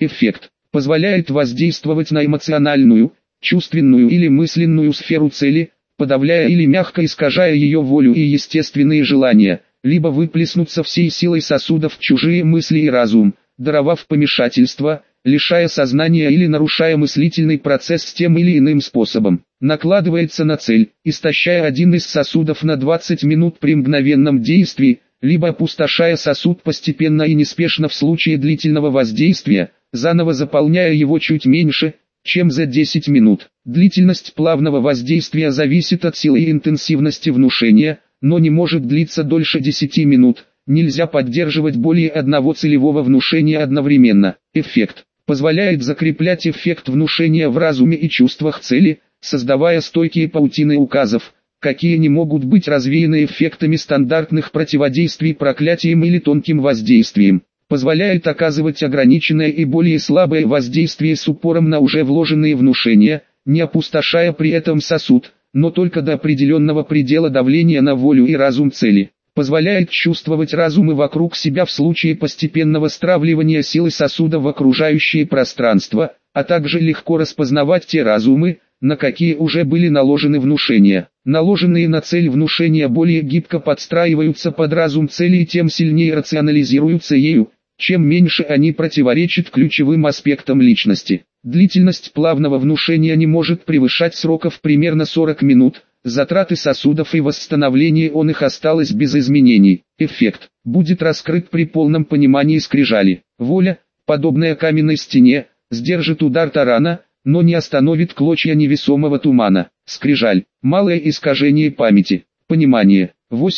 Эффект позволяет воздействовать на эмоциональную, чувственную или мысленную сферу цели, подавляя или мягко искажая ее волю и естественные желания, либо выплеснуться всей силой сосудов в чужие мысли и разум, даровав помешательство, лишая сознания или нарушая мыслительный процесс тем или иным способом. Накладывается на цель, истощая один из сосудов на 20 минут при мгновенном действии, либо опустошая сосуд постепенно и неспешно в случае длительного воздействия, заново заполняя его чуть меньше, чем за 10 минут. Длительность плавного воздействия зависит от силы и интенсивности внушения, но не может длиться дольше 10 минут. Нельзя поддерживать более одного целевого внушения одновременно. Эффект позволяет закреплять эффект внушения в разуме и чувствах цели, создавая стойкие паутины указов, какие не могут быть развеяны эффектами стандартных противодействий проклятием или тонким воздействием. Позволяет оказывать ограниченное и более слабое воздействие с упором на уже вложенные внушения, не опустошая при этом сосуд, но только до определенного предела давления на волю и разум цели. Позволяет чувствовать разумы вокруг себя в случае постепенного стравливания силы сосуда в окружающее пространство, а также легко распознавать те разумы, на какие уже были наложены внушения. Наложенные на цель внушения более гибко подстраиваются под разум цели и тем сильнее рационализируются ею, чем меньше они противоречат ключевым аспектам личности. Длительность плавного внушения не может превышать сроков примерно 40 минут, затраты сосудов и восстановление он их осталось без изменений. Эффект будет раскрыт при полном понимании скрижали. Воля, подобная каменной стене, сдержит удар тарана, но не остановит клочья невесомого тумана. Скрижаль, малое искажение памяти. Понимание,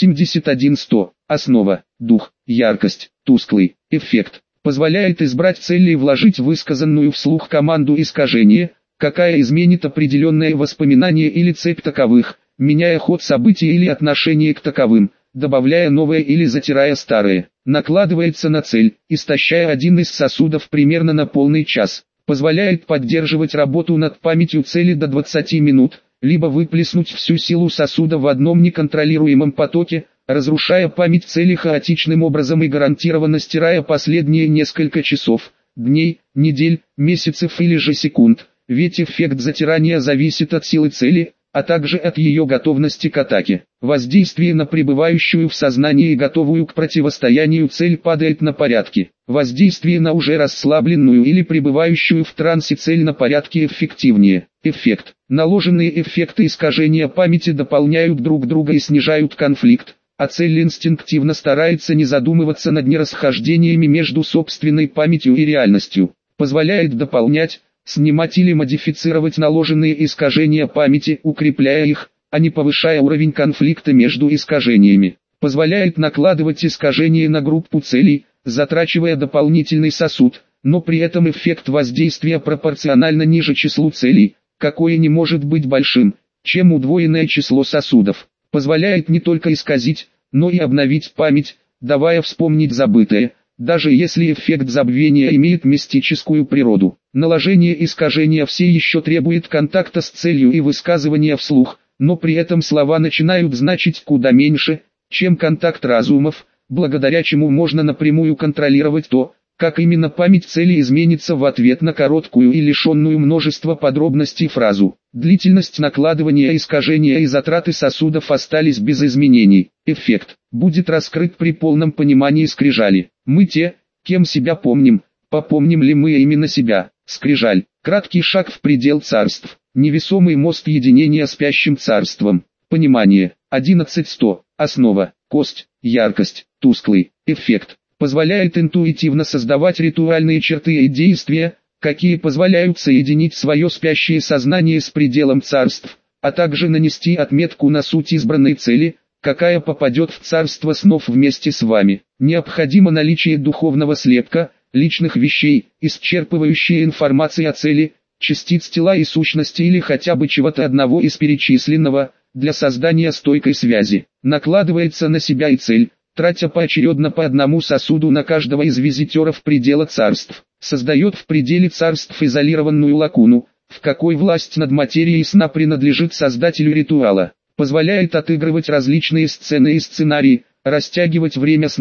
81-100. Основа, дух, яркость, тусклый. Эффект позволяет избрать цель и вложить высказанную вслух команду искажения, какая изменит определенное воспоминание или цепь таковых, меняя ход событий или отношение к таковым, добавляя новое или затирая старое. Накладывается на цель, истощая один из сосудов примерно на полный час. Позволяет поддерживать работу над памятью цели до 20 минут, либо выплеснуть всю силу сосуда в одном неконтролируемом потоке, разрушая память цели хаотичным образом и гарантированно стирая последние несколько часов, дней, недель, месяцев или же секунд, ведь эффект затирания зависит от силы цели, а также от ее готовности к атаке. Воздействие на пребывающую в сознании и готовую к противостоянию цель падает на порядки. Воздействие на уже расслабленную или пребывающую в трансе цель на порядке эффективнее. Эффект. Наложенные эффекты искажения памяти дополняют друг друга и снижают конфликт, а цель инстинктивно старается не задумываться над нерасхождениями между собственной памятью и реальностью. Позволяет дополнять, снимать или модифицировать наложенные искажения памяти, укрепляя их, а не повышая уровень конфликта между искажениями. Позволяет накладывать искажения на группу целей, затрачивая дополнительный сосуд, но при этом эффект воздействия пропорционально ниже числу целей, какое не может быть большим, чем удвоенное число сосудов. Позволяет не только исказить, но и обновить память, давая вспомнить забытое, даже если эффект забвения имеет мистическую природу. Наложение искажения все еще требует контакта с целью и высказывания вслух, но при этом слова начинают значить куда меньше, чем контакт разумов, благодаря чему можно напрямую контролировать то, как именно память цели изменится в ответ на короткую и лишенную множества подробностей фразу. Длительность накладывания искажения и затраты сосудов остались без изменений. Эффект будет раскрыт при полном понимании скрижали. Мы те, кем себя помним, попомним ли мы именно себя. Скрижаль, краткий шаг в предел царств, невесомый мост единения спящим царством. Понимание, 11-100, основа, кость, яркость, тусклый. Эффект позволяет интуитивно создавать ритуальные черты и действия, какие позволяют соединить свое спящее сознание с пределом царств, а также нанести отметку на суть избранной цели, какая попадет в царство снов вместе с вами. Необходимо наличие духовного слепка, личных вещей, исчерпывающей информации о цели, частиц тела и сущности или хотя бы чего-то одного из перечисленного, для создания стойкой связи. Накладывается на себя и цель, тратя поочередно по одному сосуду на каждого из визитеров предела царств. Создает в пределе царств изолированную лакуну, в какой власть над материей сна принадлежит создателю ритуала. Позволяет отыгрывать различные сцены и сценарии, растягивать время сна,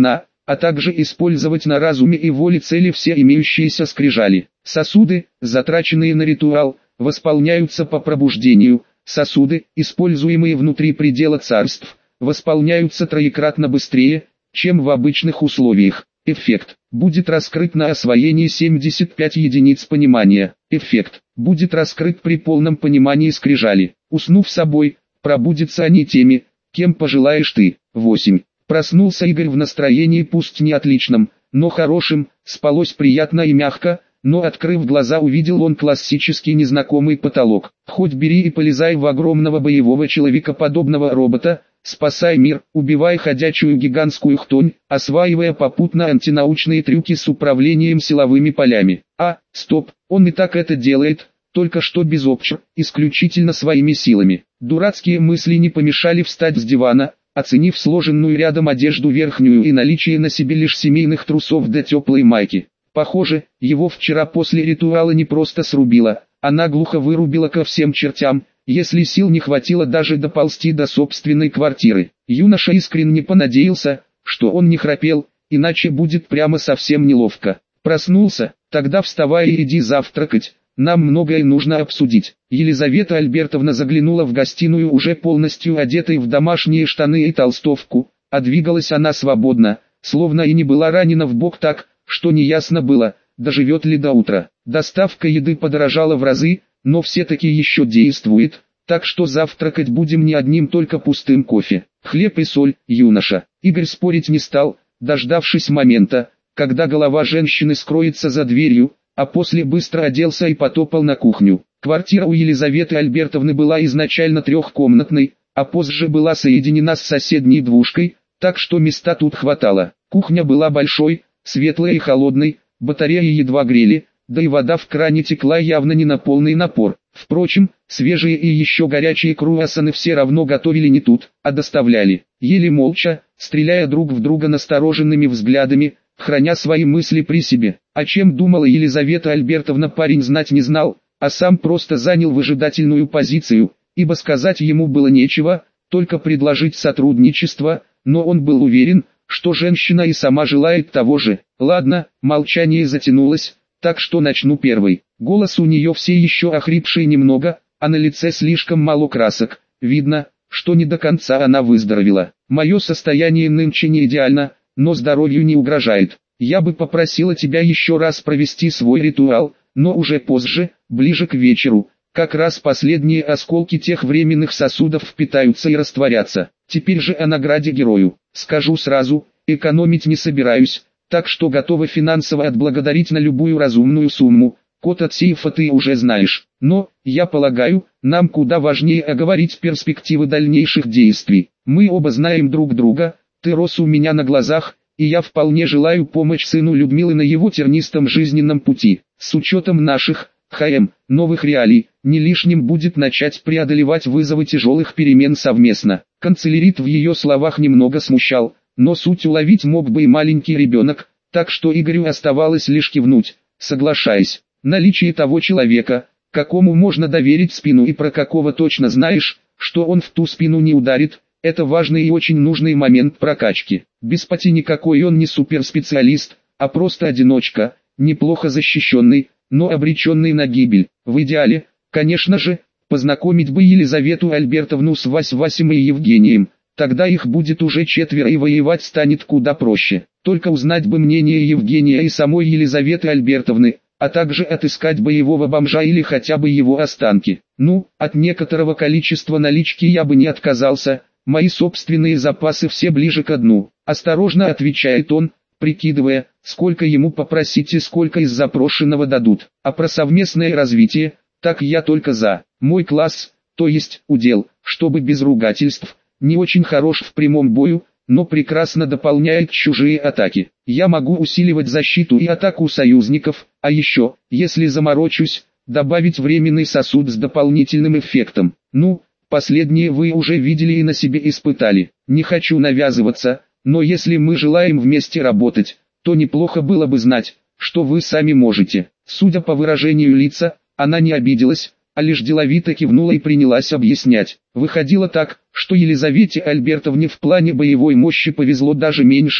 а также использовать на разуме и воле цели все имеющиеся скрижали. Сосуды, затраченные на ритуал, восполняются по пробуждению. Сосуды, используемые внутри предела царств, восполняются троекратно быстрее, чем в обычных условиях. Эффект будет раскрыт на освоении 75 единиц понимания. Эффект будет раскрыт при полном понимании скрижали. Уснув собой, пробудятся они теми, кем пожелаешь ты. 8. Проснулся Игорь в настроении пусть не отличном, но хорошим, спалось приятно и мягко, но открыв глаза увидел он классический незнакомый потолок. Хоть бери и полезай в огромного боевого человекоподобного робота, спасай мир, убивай ходячую гигантскую хтонь, осваивая попутно антинаучные трюки с управлением силовыми полями. Стоп, он и так это делает, только что без обчер, исключительно своими силами. Дурацкие мысли не помешали встать с дивана, оценив сложенную рядом одежду верхнюю и наличие на себе лишь семейных трусов да теплой майки. Похоже, его вчера после ритуала не просто срубило, а наглухо вырубило ко всем чертям, если сил не хватило даже доползти до собственной квартиры. Юноша искренне понадеялся, что он не храпел, иначе будет прямо совсем неловко. Проснулся, тогда вставай и иди завтракать, нам многое нужно обсудить. Елизавета Альбертовна заглянула в гостиную уже полностью одетой в домашние штаны и толстовку, а двигалась она свободно, словно и не была ранена в бок так, что неясно было, доживет ли до утра. Доставка еды подорожала в разы, но все-таки еще действует, так что завтракать будем не одним только пустым кофе. Хлеб и соль, юноша. Игорь спорить не стал, дождавшись момента, когда голова женщины скроется за дверью, а после быстро оделся и потопал на кухню. Квартира у Елизаветы Альбертовны была изначально трехкомнатной, а позже была соединена с соседней двушкой, так что места тут хватало. Кухня была большой, светлой и холодной, батареи едва грели, да и вода в кране текла явно не на полный напор. Впрочем, свежие и еще горячие круассаны все равно готовили не тут, а доставляли. Ели молча, стреляя друг в друга настороженными взглядами, храня свои мысли при себе. О чем думала Елизавета Альбертовна парень знать не знал, а сам просто занял выжидательную позицию, ибо сказать ему было нечего, только предложить сотрудничество, но он был уверен, что женщина и сама желает того же. Ладно, молчание затянулось, так что начну первый. Голос у нее все еще охрипший немного, а на лице слишком мало красок. Видно, что не до конца она выздоровела. Мое состояние нынче не идеально, но здоровью не угрожает. Я бы попросила тебя еще раз провести свой ритуал, но уже позже, ближе к вечеру. Как раз последние осколки тех временных сосудов впитаются и растворятся. Теперь же о награде герою. Скажу сразу, экономить не собираюсь, так что готова финансово отблагодарить на любую разумную сумму. Код от сейфа ты уже знаешь. Но, я полагаю, нам куда важнее оговорить перспективы дальнейших действий. Мы оба знаем друг друга, ты рос у меня на глазах, и я вполне желаю помочь сыну Людмилы на его тернистом жизненном пути. С учетом наших, новых реалий, не лишним будет начать преодолевать вызовы тяжелых перемен совместно. Канцелярит в ее словах немного смущал, но суть уловить мог бы и маленький ребенок, так что Игорю оставалось лишь кивнуть, соглашаясь. Наличие того человека, какому можно доверить спину и про какого точно знаешь, что он в ту спину не ударит, это важный и очень нужный момент прокачки. Без пати никакой он не суперспециалист, а просто одиночка, неплохо защищенный, но обреченный на гибель. В идеале, конечно же, познакомить бы Елизавету Альбертовну с Васей и Евгением, тогда их будет уже четверо и воевать станет куда проще. Только узнать бы мнение Евгения и самой Елизаветы Альбертовны, а также отыскать боевого бомжа или хотя бы его останки. Ну, от некоторого количества налички я бы не отказался, мои собственные запасы все ближе к дну. Осторожно отвечает он, прикидывая, сколько ему попросить и сколько из запрошенного дадут. А про совместное развитие, так я только за. Мой класс, то есть удел, чтобы без ругательств, не очень хорош в прямом бою, но прекрасно дополняет чужие атаки. Я могу усиливать защиту и атаку союзников, а еще, если заморочусь, добавить временный сосуд с дополнительным эффектом. Ну, последнее вы уже видели и на себе испытали. Не хочу навязываться, но если мы желаем вместе работать, то неплохо было бы знать, что вы сами можете. Судя по выражению лица, она не обиделась, а лишь деловито кивнула и принялась объяснять. Выходило так, что Елизавете Альбертовне в плане боевой мощи повезло даже меньше,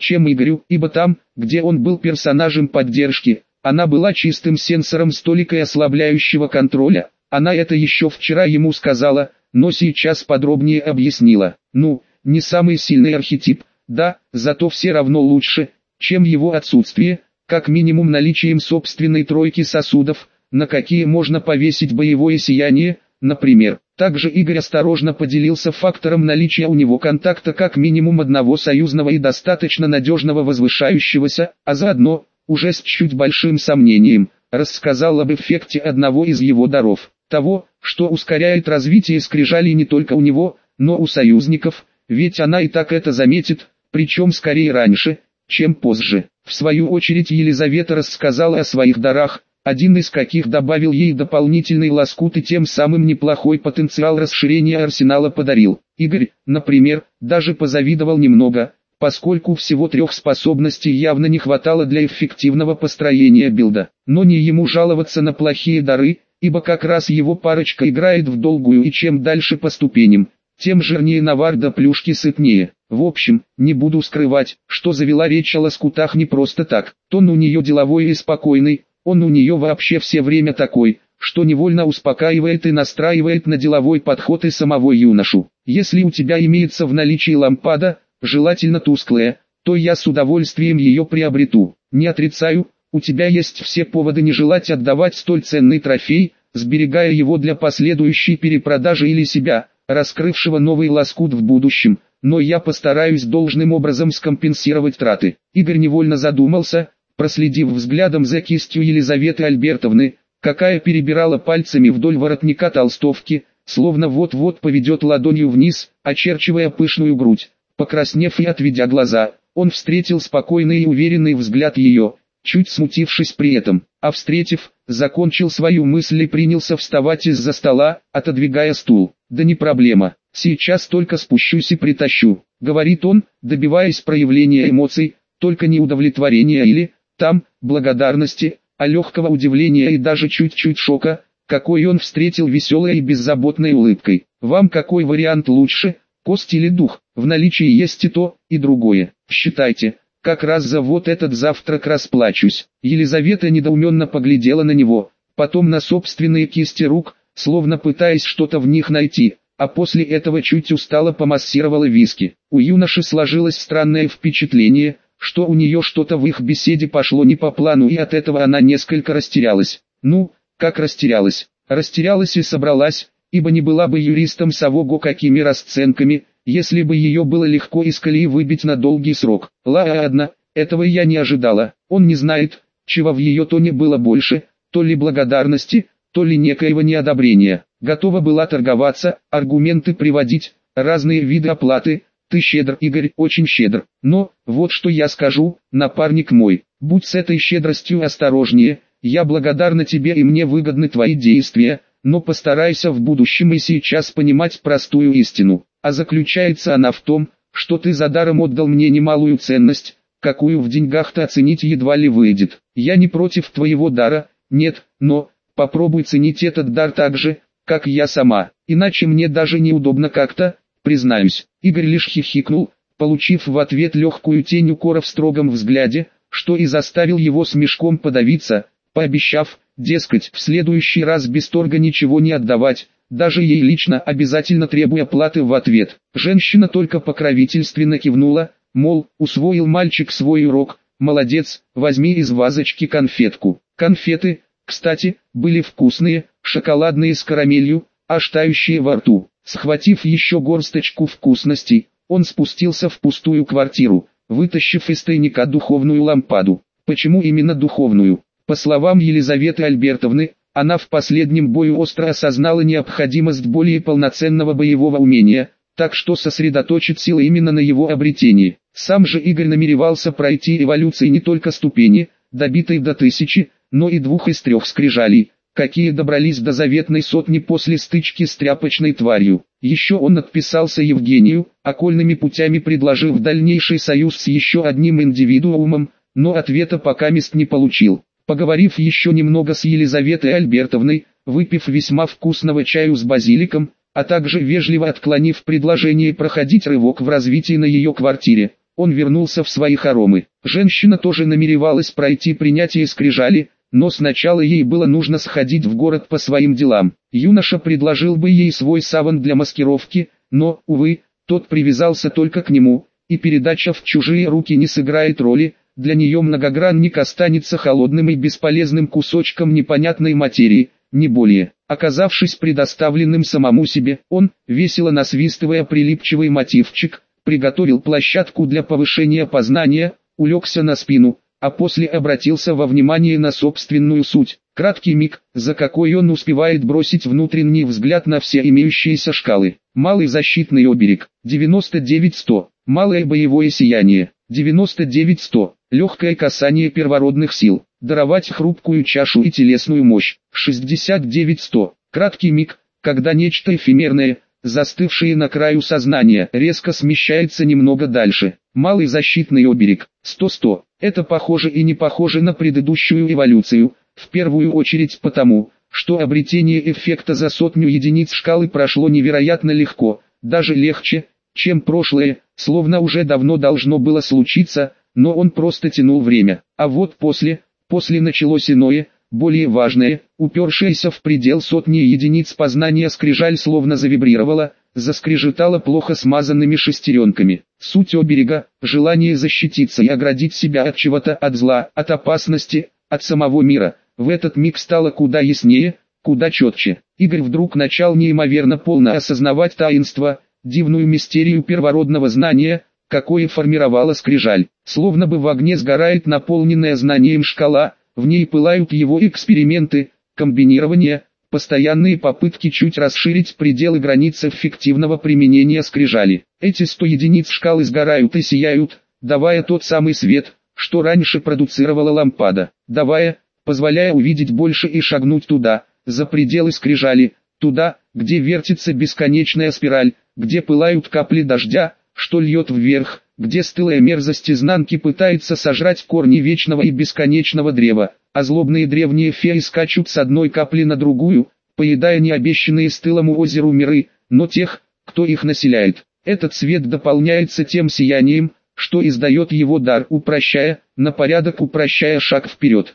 чем Игорю, ибо там, где он был персонажем поддержки, она была чистым сенсором столика ослабляющего контроля. Она это еще вчера ему сказала, но сейчас подробнее объяснила. Ну, не самый сильный архетип, да, зато все равно лучше, чем его отсутствие, как минимум наличием собственной тройки сосудов, на какие можно повесить боевое сияние, например. Также Игорь осторожно поделился фактором наличия у него контакта как минимум одного союзного и достаточно надежного возвышающегося, а заодно, уже с чуть большим сомнением, рассказал об эффекте одного из его даров. Того, что ускоряет развитие скрижали не только у него, но у союзников, ведь она и так это заметит, причем скорее раньше, чем позже. В свою очередь Елизавета рассказала о своих дарах, один из каких добавил ей дополнительный лоскут и тем самым неплохой потенциал расширения арсенала подарил. Игорь, например, даже позавидовал немного, поскольку всего 3 способностей явно не хватало для эффективного построения билда. Но не ему жаловаться на плохие дары, ибо как раз его парочка играет в долгую, и чем дальше по ступеням, тем жирнее навар да плюшки сытнее. В общем, не буду скрывать, что завела речь о лоскутах не просто так. Тон у нее деловой и спокойный, он у нее вообще все время такой, что невольно успокаивает и настраивает на деловой подход и самого юношу. Если у тебя имеется в наличии лампада, желательно тусклая, то я с удовольствием ее приобрету. Не отрицаю, у тебя есть все поводы не желать отдавать столь ценный трофей, сберегая его для последующей перепродажи или себя, раскрывшего новый лоскут в будущем, но я постараюсь должным образом скомпенсировать траты. Игорь невольно задумался, проследив взглядом за кистью Елизаветы Альбертовны, какая перебирала пальцами вдоль воротника толстовки, словно вот-вот поведет ладонью вниз, очерчивая пышную грудь. Покраснев и отведя глаза, он встретил спокойный и уверенный взгляд ее, чуть смутившись при этом, а встретив, закончил свою мысль и принялся вставать из-за стола, отодвигая стул. «Да не проблема, сейчас только спущусь и притащу», — говорит он, добиваясь проявления эмоций, только не удовлетворения или, там, благодарности, а легкого удивления и даже чуть-чуть шока, какой он встретил веселой и беззаботной улыбкой. «Вам какой вариант лучше, кость или дух? В наличии есть и то, и другое. Считайте, как раз за вот этот завтрак расплачусь». Елизавета недоуменно поглядела на него, потом на собственные кисти рук, словно пытаясь что-то в них найти, а после этого чуть устало помассировала виски. У юноши сложилось странное впечатление, что у нее что-то в их беседе пошло не по плану, и от этого она несколько растерялась. Ну, как растерялась? Растерялась и собралась, ибо не была бы юристом с ого-го какими расценками, если бы ее было легко из колеи выбить на долгий срок. Ладно, этого я не ожидала. Он не знает, чего в ее тоне было больше, то ли благодарности, то ли некоего неодобрения. Готова была торговаться, аргументы приводить, разные виды оплаты. «Ты щедр, Игорь, очень щедр. Но, вот что я скажу, напарник мой, будь с этой щедростью осторожнее. Я благодарна тебе и мне выгодны твои действия, но постарайся в будущем и сейчас понимать простую истину. А заключается она в том, что ты за даром отдал мне немалую ценность, какую в деньгах-то оценить едва ли выйдет. Я не против твоего дара, нет, но попробуй ценить этот дар так же, как я сама, иначе мне даже неудобно как-то». Признаюсь, Игорь лишь хихикнул, получив в ответ легкую тень укора в строгом взгляде, что и заставил его смешком подавиться, пообещав, дескать, в следующий раз без торга ничего не отдавать, даже ей лично, обязательно требуя платы в ответ. Женщина только покровительственно кивнула, мол, усвоил мальчик свой урок, молодец, возьми из вазочки конфетку. Конфеты, кстати, были вкусные, шоколадные с карамелью, аж тающие во рту. Схватив еще горсточку вкусностей, он спустился в пустую квартиру, вытащив из тайника духовную лампаду. Почему именно духовную? По словам Елизаветы Альбертовны, она в последнем бою остро осознала необходимость более полноценного боевого умения, так что сосредоточит силы именно на его обретении. Сам же Игорь намеревался пройти эволюции не только ступени, добитой до 1000, но и 2 из 3 скрижалей, какие добрались до заветной сотни после стычки с тряпочной тварью. Еще он отписался Евгению, окольными путями предложив дальнейший союз с еще одним индивидуумом, но ответа покамест не получил. Поговорив еще немного с Елизаветой Альбертовной, выпив весьма вкусного чаю с базиликом, а также вежливо отклонив предложение проходить рывок в развитии на ее квартире, он вернулся в свои хоромы. Женщина тоже намеревалась пройти принятие скрижали, но сначала ей было нужно сходить в город по своим делам. Юноша предложил бы ей свой саван для маскировки, но, увы, тот привязался только к нему, и передача в чужие руки не сыграет роли. Для нее многогранник останется холодным и бесполезным кусочком непонятной материи, не более. Оказавшись предоставленным самому себе, он, весело насвистывая прилипчивый мотивчик, приготовил площадку для повышения познания, улегся на спину, а после обратился во внимание на собственную суть. Краткий миг, за какой он успевает бросить внутренний взгляд на все имеющиеся шкалы. Малый защитный оберег, 99-100. Малое боевое сияние, 99-100. Легкое касание первородных сил, даровать хрупкую чашу и телесную мощь, 69-100. Краткий миг, когда нечто эфемерное, застывшее на краю сознания, резко смещается немного дальше. Малый защитный оберег, 100-100. Это похоже и не похоже на предыдущую эволюцию, в первую очередь потому, что обретение эффекта за 100 единиц шкалы прошло невероятно легко, даже легче, чем прошлое, словно уже давно должно было случиться, но он просто тянул время. А вот после началось иное, более важное, упершееся в предел 100 единиц познания скрижаль словно завибрировала, заскрежетала плохо смазанными шестеренками. Суть оберега – желание защититься и оградить себя от чего-то, от зла, от опасности, от самого мира. В этот миг стало куда яснее, куда четче. Игорь вдруг начал неимоверно полно осознавать таинство, дивную мистерию первородного знания, какое формировала скрижаль. Словно бы в огне сгорает наполненная знанием шкала, в ней пылают его эксперименты, комбинирования, постоянные попытки чуть расширить пределы границ эффективного применения скрижали. Эти 100 единиц шкалы сгорают и сияют, давая тот самый свет, что раньше продуцировала лампада, позволяя увидеть больше и шагнуть туда, за пределы скрижали, туда, где вертится бесконечная спираль, где пылают капли дождя, что льет вверх, где стылая мерзость изнанки пытается сожрать корни вечного и бесконечного древа, а злобные древние феи скачут с одной капли на другую, поедая необещанные стылому озеру миры, но тех, кто их населяет. Этот свет дополняется тем сиянием, что издает его дар, упрощая, на порядок упрощая шаг вперед,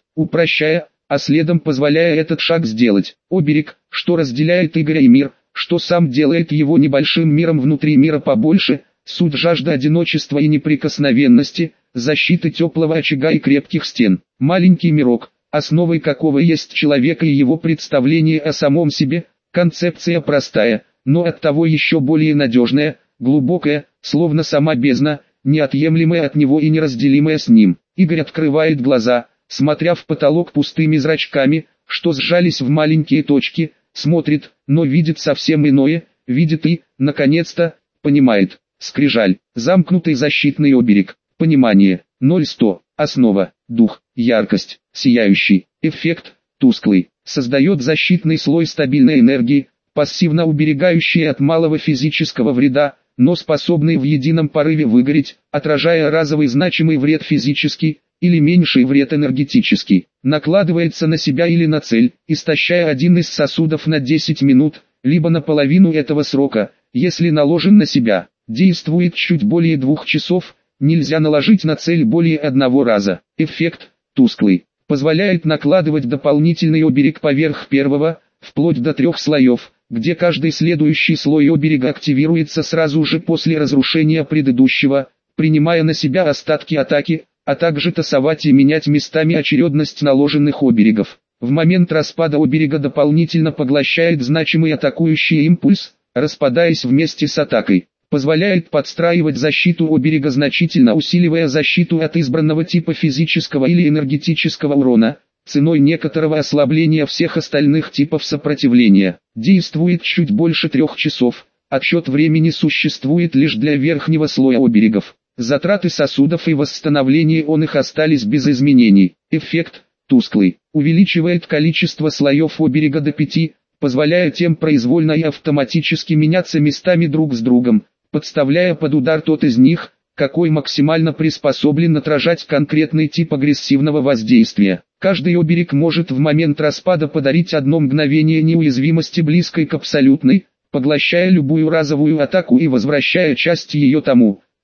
а следом позволяя этот шаг сделать. Оберег, что разделяет Игоря и мир, что сам делает его небольшим миром внутри мира побольше, суть жажда одиночества и неприкосновенности, защиты теплого очага и крепких стен. Маленький мирок, основой какого есть человек и его представление о самом себе, концепция простая, но оттого еще более надежная, глубокая, словно сама бездна, неотъемлемая от него и неразделимая с ним. Игорь открывает глаза, смотря в потолок пустыми зрачками, что сжались в маленькие точки, смотрит, но видит совсем иное, видит и, наконец-то, понимает. Скрижаль, замкнутый защитный оберег, понимание, 0-100, основа, дух, яркость, сияющий, эффект, тусклый, создает защитный слой стабильной энергии, пассивно уберегающий от малого физического вреда, но способный в едином порыве выгореть, отражая разовый значимый вред физический, или меньший вред энергетический, накладывается на себя или на цель, истощая один из сосудов на 10 минут, либо на половину этого срока, если наложен на себя. Действует чуть более 2 часов, нельзя наложить на цель более одного раза. Эффект, тусклый, позволяет накладывать дополнительный оберег поверх первого, вплоть до 3 слоев, где каждый следующий слой оберега активируется сразу же после разрушения предыдущего, принимая на себя остатки атаки, а также тасовать и менять местами очередность наложенных оберегов. В момент распада оберега дополнительно поглощает значимый атакующий импульс, распадаясь вместе с атакой. Позволяет подстраивать защиту оберега, значительно усиливая защиту от избранного типа физического или энергетического урона, ценой некоторого ослабления всех остальных типов сопротивления. Действует чуть больше 3 часов, отсчет времени существует лишь для верхнего слоя оберегов. Затраты сосудов и восстановление он их остались без изменений. Эффект, тусклый, увеличивает количество слоев оберега до 5, позволяя тем произвольно и автоматически меняться местами друг с другом, подставляя под удар тот из них, какой максимально приспособлен отражать конкретный тип агрессивного воздействия. Каждый оберег может в момент распада подарить одно мгновение неуязвимости близкой к абсолютной, поглощая любую разовую атаку и возвращая часть ее тому,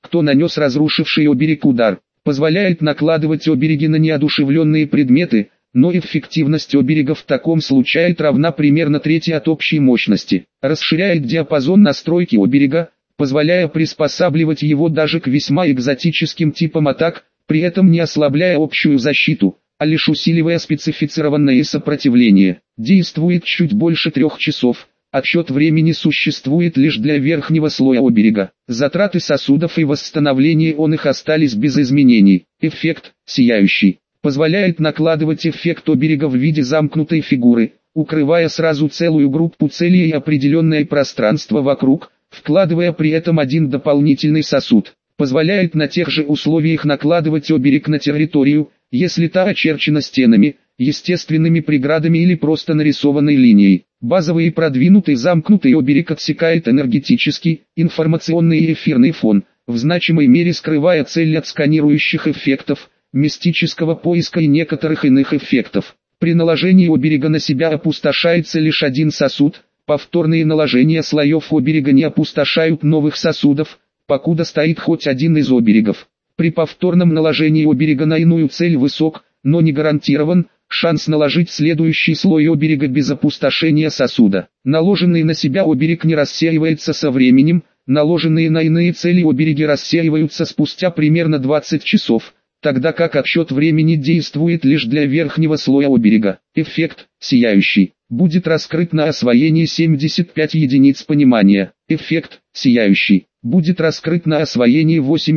кто нанес разрушивший оберег удар. Позволяет накладывать обереги на неодушевленные предметы, но эффективность оберега в таком случае равна примерно трети от общей мощности. Расширяет диапазон настройки оберега, позволяя приспосабливать его даже к весьма экзотическим типам атак, при этом не ослабляя общую защиту, а лишь усиливая специфицированное сопротивление. Действует чуть больше 3 часов. Отсчет времени существует лишь для верхнего слоя оберега. Затраты сосудов и восстановление он их остались без изменений. Эффект «Сияющий» позволяет накладывать эффект оберега в виде замкнутой фигуры, укрывая сразу целую группу целей и определенное пространство вокруг, вкладывая при этом один дополнительный сосуд. Позволяет на тех же условиях накладывать оберег на территорию, если та очерчена стенами, естественными преградами или просто нарисованной линией. Базовый и продвинутый замкнутый оберег отсекает энергетический, информационный и эфирный фон, в значимой мере скрывая цель от сканирующих эффектов, мистического поиска и некоторых иных эффектов. При наложении оберега на себя опустошается лишь один сосуд, повторные наложения слоев оберега не опустошают новых сосудов, покуда стоит хоть один из оберегов. При повторном наложении оберега на иную цель высок, но не гарантирован, шанс наложить следующий слой оберега без опустошения сосуда. Наложенный на себя оберег не рассеивается со временем, наложенные на иные цели обереги рассеиваются спустя примерно 20 часов, тогда как отсчет времени действует лишь для верхнего слоя оберега. Эффект «Сияющий» будет раскрыт на освоении 75 единиц понимания. Эффект «Сияющий» будет раскрыт на освоении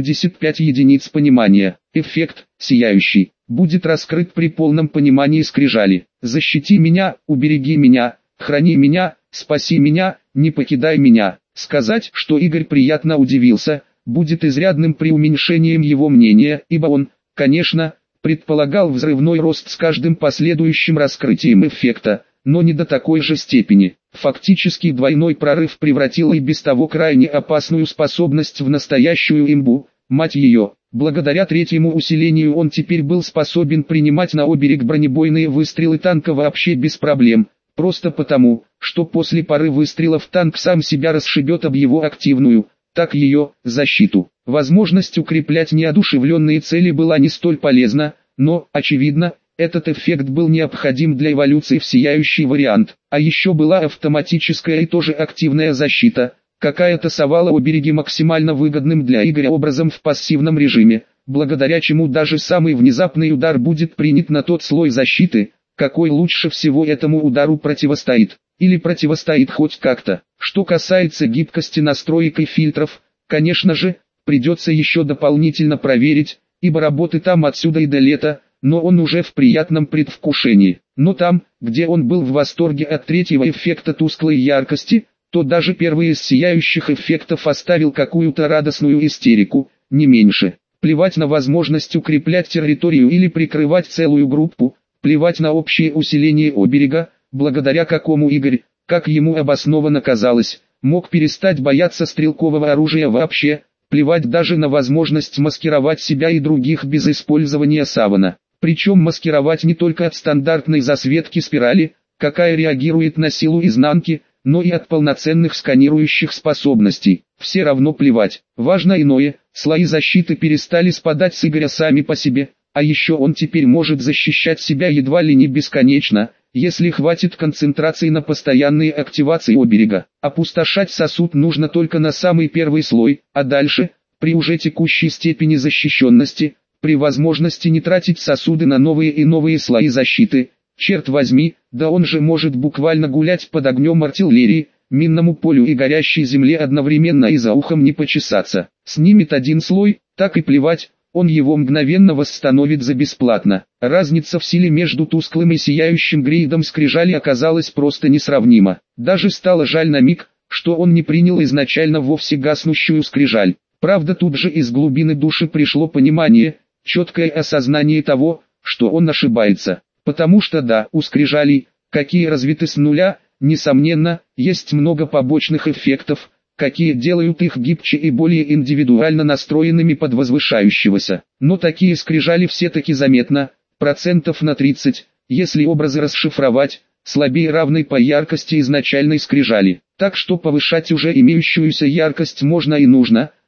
85 единиц понимания. Эффект «Сияющий» будет раскрыт при полном понимании скрижали. Защити меня, убереги меня, храни меня, спаси меня, не покидай меня. Сказать, что Игорь приятно удивился, будет изрядным преуменьшением его мнения, ибо он, конечно, предполагал взрывной рост с каждым последующим раскрытием эффекта, но не до такой же степени. Фактически двойной прорыв превратил и без того крайне опасную способность в настоящую имбу, мать ее. Благодаря третьему усилению он теперь был способен принимать на оберег бронебойные выстрелы танка вообще без проблем, просто потому, что после пары выстрелов танк сам себя расшибет об его активную, так ее, защиту. Возможность укреплять неодушевленные цели была не столь полезна, но, очевидно, этот эффект был необходим для эволюции в сияющий вариант. А еще была автоматическая и тоже активная защита, какая тасовала обереги максимально выгодным для Игоря образом в пассивном режиме, благодаря чему даже самый внезапный удар будет принят на тот слой защиты, какой лучше всего этому удару противостоит, или противостоит хоть как-то. Что касается гибкости настроек и фильтров, конечно же, придется еще дополнительно проверить, ибо работы там отсюда и до лета, но он уже в приятном предвкушении. Но там, где он был в восторге от третьего эффекта тусклой яркости, то даже первый из сияющих эффектов оставил какую-то радостную истерику, не меньше. Плевать на возможность укреплять территорию или прикрывать целую группу, плевать на общее усиление оберега, благодаря какому Игорь, как ему обоснованно казалось, мог перестать бояться стрелкового оружия вообще, плевать даже на возможность маскировать себя и других без использования савана. Причем маскировать не только от стандартной засветки спирали, какая реагирует на силу изнанки, но и от полноценных сканирующих способностей. Все равно плевать. Важно иное, слои защиты перестали спадать с Игоря сами по себе, а еще он теперь может защищать себя едва ли не бесконечно, если хватит концентрации на постоянные активации оберега. Опустошать сосуд нужно только на самый первый слой, а дальше, при уже текущей степени защищенности, при возможности не тратить сосуды на новые и новые слои защиты, черт возьми, да он же может буквально гулять под огнем артиллерии, минному полю и горящей земле одновременно и за ухом не почесаться. Снимет один слой, так и плевать, он его мгновенно восстановит за бесплатно. Разница в силе между тусклым и сияющим грейдом скрижали оказалась просто несравнима. Даже стало жаль на миг, что он не принял изначально вовсе гаснущую скрижаль. Правда, тут же из глубины души пришло понимание, четкое осознание того, что он ошибается. Потому что да, у скрижалей, какие развиты с нуля, несомненно, есть много побочных эффектов, какие делают их гибче и более индивидуально настроенными под возвышающегося. Но такие скрижали все-таки заметно, процентов на 30, если образы расшифровать, слабее равной по яркости изначальной скрижали. Так что повышать уже имеющуюся яркость можно и нужно,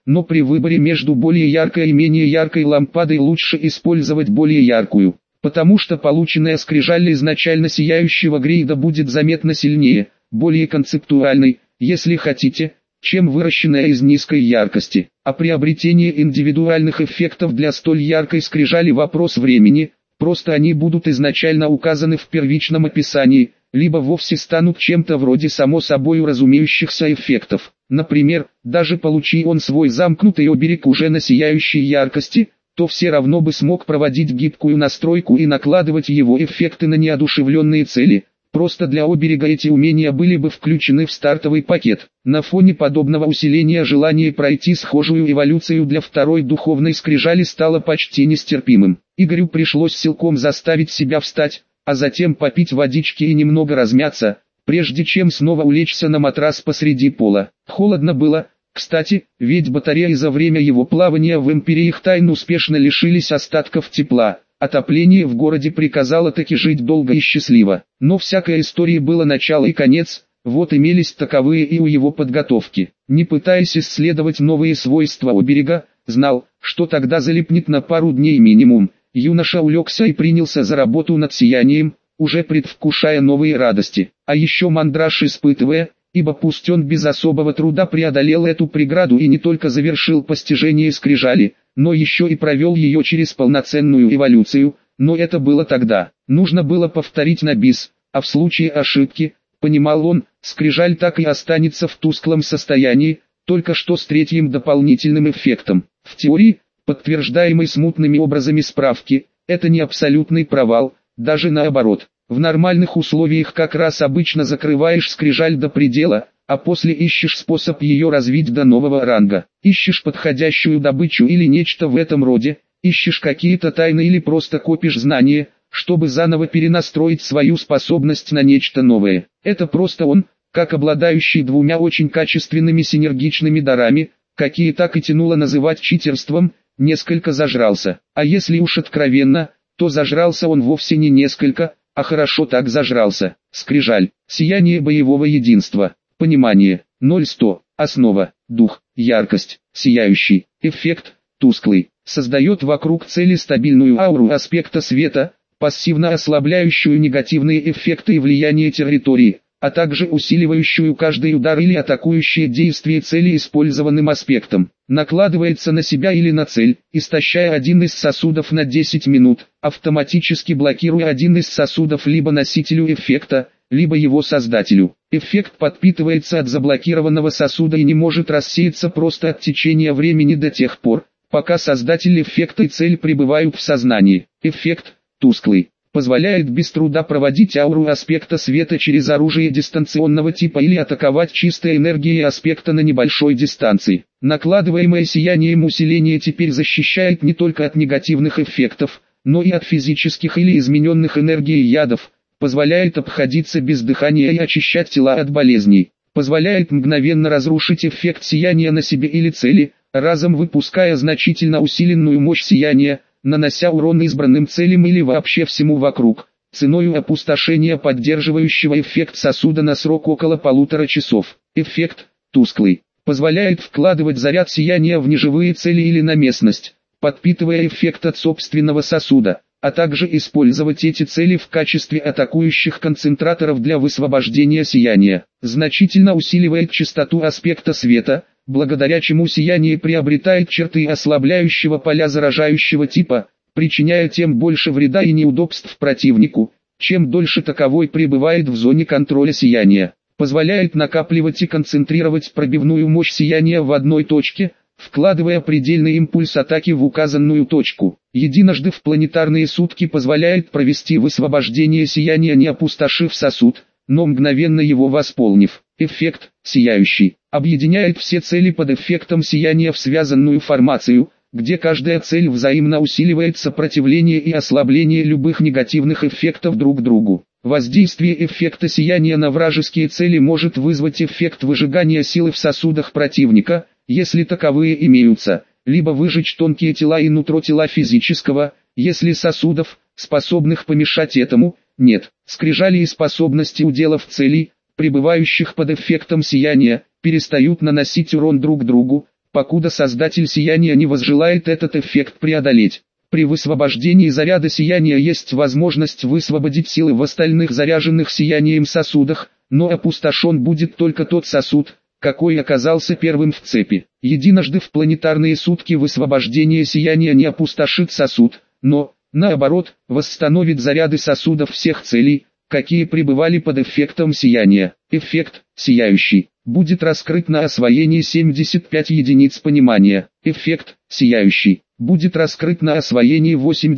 но при выборе между более яркой и менее яркой лампадой лучше использовать более яркую, потому что полученная скрижаль изначально сияющего грейда будет заметно сильнее, более концептуальной, если хотите, чем выращенная из низкой яркости. А приобретение индивидуальных эффектов для столь яркой скрижали вопрос времени, просто они будут изначально указаны в первичном описании, либо вовсе станут чем-то вроде само собой разумеющихся эффектов. Например, даже получи он свой замкнутый оберег уже на сияющей яркости, то все равно бы смог проводить гибкую настройку и накладывать его эффекты на неодушевленные цели. Просто для оберега эти умения были бы включены в стартовый пакет. На фоне подобного усиления желание пройти схожую эволюцию для второй духовной скрижали стало почти нестерпимым. Игорю пришлось силком заставить себя встать, а затем попить водички и немного размяться, прежде чем снова улечься на матрас посреди пола. Холодно было, кстати, ведь батареи за время его плавания в Империи Тайн успешно лишились остатков тепла. Отопление в городе приказало таки жить долго и счастливо. Но всякой истории было начало и конец, вот имелись таковые и у его подготовки. Не пытаясь исследовать новые свойства оберега, знал, что тогда залипнет на пару дней минимум. Юноша улегся и принялся за работу над сиянием, уже предвкушая новые радости. А еще мандраж испытывая, ибо пусть он без особого труда преодолел эту преграду и не только завершил постижение скрижали, но еще и провел ее через полноценную эволюцию, но это было тогда. Нужно было повторить на бис, а в случае ошибки, понимал он, скрижаль так и останется в тусклом состоянии, только что с третьим дополнительным эффектом. В теории, подтверждаемой смутными образами справки, это не абсолютный провал, даже наоборот. В нормальных условиях как раз обычно закрываешь скрижаль до предела, а после ищешь способ ее развить до нового ранга. Ищешь подходящую добычу или нечто в этом роде, ищешь какие-то тайны или просто копишь знания, чтобы заново перенастроить свою способность на нечто новое. Это просто он, как обладающий двумя очень качественными синергичными дарами, какие так и тянуло называть читерством, несколько зажрался. А если уж откровенно, то зажрался он вовсе не несколько, а хорошо так зажрался. Скрижаль, сияние боевого единства, понимание, 0-100, основа, дух, яркость, сияющий, эффект, тусклый, создает вокруг цели стабильную ауру аспекта света, пассивно ослабляющую негативные эффекты и влияние территории, а также усиливающую каждый удар или атакующее действие цели использованным аспектом. Накладывается на себя или на цель, истощая один из сосудов на 10 минут, автоматически блокируя один из сосудов либо носителю эффекта, либо его создателю. Эффект подпитывается от заблокированного сосуда и не может рассеяться просто от течения времени до тех пор, пока создатель эффекта и цель пребывают в сознании. Эффект, тусклый, позволяет без труда проводить ауру аспекта света через оружие дистанционного типа или атаковать чистой энергией аспекта на небольшой дистанции. Накладываемое сиянием усиление теперь защищает не только от негативных эффектов, но и от физических или измененных энергией ядов, позволяет обходиться без дыхания и очищать тела от болезней, позволяет мгновенно разрушить эффект сияния на себе или цели, разом выпуская значительно усиленную мощь сияния, нанося урон избранным целям или вообще всему вокруг, ценою опустошения поддерживающего эффект сосуда на срок около 1,5 часов. Эффект, тусклый, позволяет вкладывать заряд сияния в неживые цели или на местность, подпитывая эффект от собственного сосуда, а также использовать эти цели в качестве атакующих концентраторов для высвобождения сияния. Значительно усиливает частоту аспекта света, благодаря чему сияние приобретает черты ослабляющего поля заражающего типа, причиняя тем больше вреда и неудобств противнику, чем дольше таковой пребывает в зоне контроля сияния. Позволяет накапливать и концентрировать пробивную мощь сияния в одной точке, вкладывая предельный импульс атаки в указанную точку. Единожды в планетарные сутки позволяет провести высвобождение сияния, не опустошив сосуд, но мгновенно его восполнив. Эффект, сияющий, объединяет все цели под эффектом сияния в связанную формацию, где каждая цель взаимно усиливает сопротивление и ослабление любых негативных эффектов друг другу. Воздействие эффекта сияния на вражеские цели может вызвать эффект выжигания силы в сосудах противника, если таковые имеются, либо выжечь тонкие тела и нутро тела физического, если сосудов, способных помешать этому, нет. Скрижали и способности уделов целей, пребывающих под эффектом сияния, перестают наносить урон друг другу, покуда создатель сияния не возжелает этот эффект преодолеть. При высвобождении заряда сияния есть возможность высвободить силы в остальных заряженных сиянием сосудах, но опустошен будет только тот сосуд, какой оказался первым в цепи. Единожды в планетарные сутки высвобождение сияния не опустошит сосуд, но, наоборот, восстановит заряды сосудов всех целей, какие пребывали под эффектом сияния. Эффект «Сияющий» будет раскрыт на освоении 75 единиц понимания. Эффект «Сияющий» будет раскрыт на освоении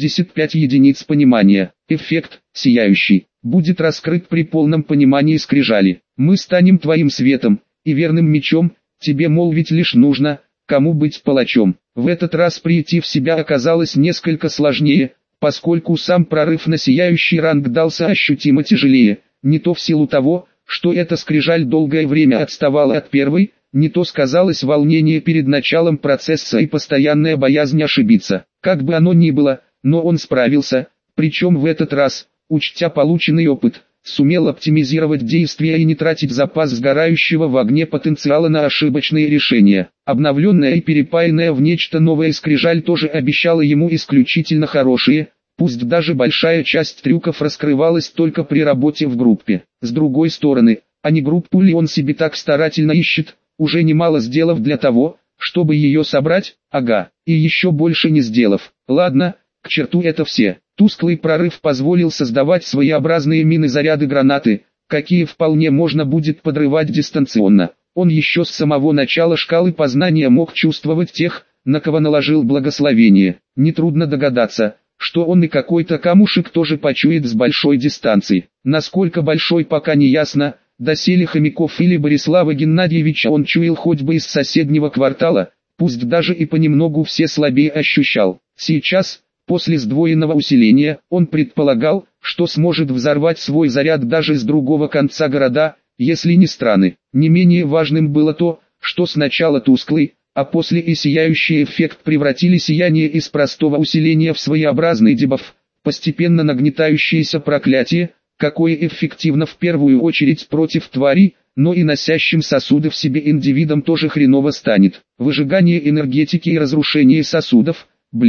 85 единиц понимания. Эффект «Сияющий» будет раскрыт при полном понимании скрижали. Мы станем твоим светом и верным мечом, тебе, мол, ведь лишь нужно, кому быть палачом. В этот раз прийти в себя оказалось несколько сложнее, поскольку сам прорыв на сияющий ранг дался ощутимо тяжелее, не то в силу того, что эта скрижаль долгое время отставала от первой, не то сказалось волнение перед началом процесса и постоянная боязнь ошибиться. Как бы оно ни было, но он справился, причем в этот раз, учтя полученный опыт, сумел оптимизировать действия и не тратить запас сгорающего в огне потенциала на ошибочные решения. Обновленная и перепаянная в нечто новое скрижаль тоже обещала ему исключительно хорошие, пусть даже большая часть трюков раскрывалась только при работе в группе. С другой стороны, а не группу ли он себе так старательно ищет, уже немало сделав для того, чтобы ее собрать, ага, и еще больше не сделав. Ладно, к черту это все. Тусклый прорыв позволил создавать своеобразные мины-заряды гранаты, какие вполне можно будет подрывать дистанционно. Он еще с самого начала шкалы познания мог чувствовать тех, на кого наложил благословение. Нетрудно догадаться, что он и какой-то камушек тоже почует с большой дистанции. Насколько большой, пока не ясно. Доселе Хомяков или Борислава Геннадьевича он чуял хоть бы из соседнего квартала, пусть даже и понемногу все слабее ощущал. Сейчас, после сдвоенного усиления, он предполагал, что сможет взорвать свой заряд даже с другого конца города, если не страны. Не менее важным было то, что сначала тусклый, а после и сияющий эффект превратили сияние из простого усиления в своеобразный дебаф, постепенно нагнетающееся проклятие, какое эффективно в первую очередь против тварей, но и носящим сосуды в себе индивидам тоже хреново станет. Выжигание энергетики и разрушение сосудов,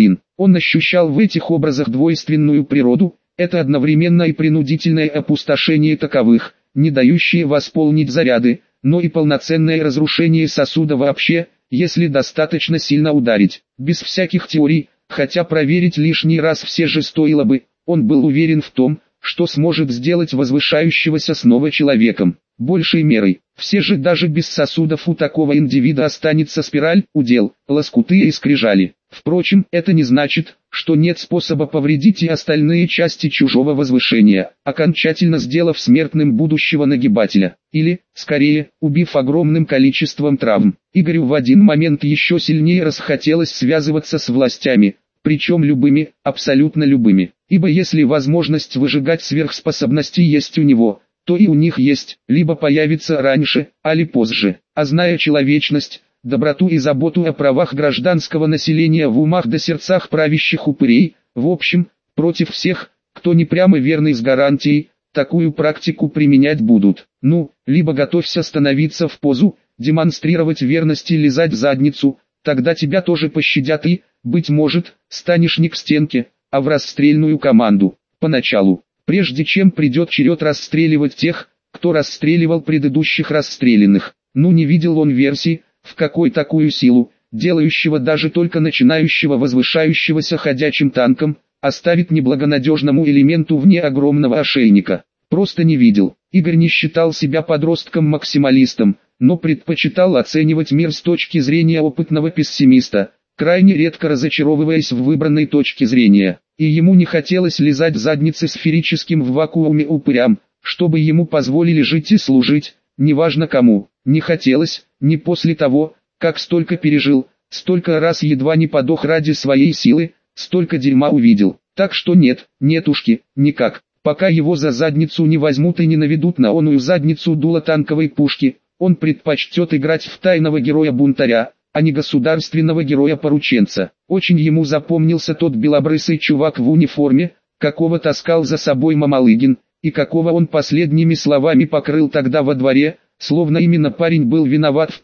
он ощущал в этих образах двойственную природу, это одновременно и принудительное опустошение таковых, не дающее восполнить заряды, но и полноценное разрушение сосуда вообще, если достаточно сильно ударить. Без всяких теорий, хотя проверить лишний раз все же стоило бы, он был уверен в том, что сможет сделать возвышающегося снова человеком, большей мерой. Все же даже без сосудов у такого индивида останется спираль, удел, лоскуты и скрижали. Впрочем, это не значит, что нет способа повредить и остальные части чужого возвышения, окончательно сделав смертным будущего нагибателя. Или, скорее, убив огромным количеством травм. Игорю в один момент еще сильнее расхотелось связываться с властями, причем любыми, абсолютно любыми. Ибо если возможность выжигать сверхспособности есть у него, то и у них есть, либо появится раньше, али позже. А зная человечность, доброту и заботу о правах гражданского населения в умах да сердцах правящих упырей, в общем, против всех, кто не прямо верный с гарантией, такую практику применять будут. Ну, либо готовься становиться в позу, демонстрировать верность и лизать задницу, тогда тебя тоже пощадят и, быть может, станешь не к стенке, а в расстрельную команду. Поначалу, прежде чем придет черед расстреливать тех, кто расстреливал предыдущих расстрелянных. Ну, не видел он версий, в какой такую силу, делающего даже только начинающего возвышающегося ходячим танком, оставит неблагонадежному элементу вне огромного ошейника. Просто не видел. Игорь не считал себя подростком-максималистом, но предпочитал оценивать мир с точки зрения опытного пессимиста, крайне редко разочаровываясь в выбранной точке зрения. И ему не хотелось лизать задницы сферическим в вакууме упырям, чтобы ему позволили жить и служить, неважно кому. Не хотелось, не после того, как столько пережил, столько раз едва не подох ради своей силы, столько дерьма увидел. Так что нет, нетушки, никак. Пока его за задницу не возьмут и не наведут на оную задницу дуло танковой пушки, он предпочтет играть в тайного героя-бунтаря, а не государственного героя-порученца. Очень ему запомнился тот белобрысый чувак в униформе, какого таскал за собой Мамалыгин, и какого он последними словами покрыл тогда во дворе, словно именно парень был виноват в том,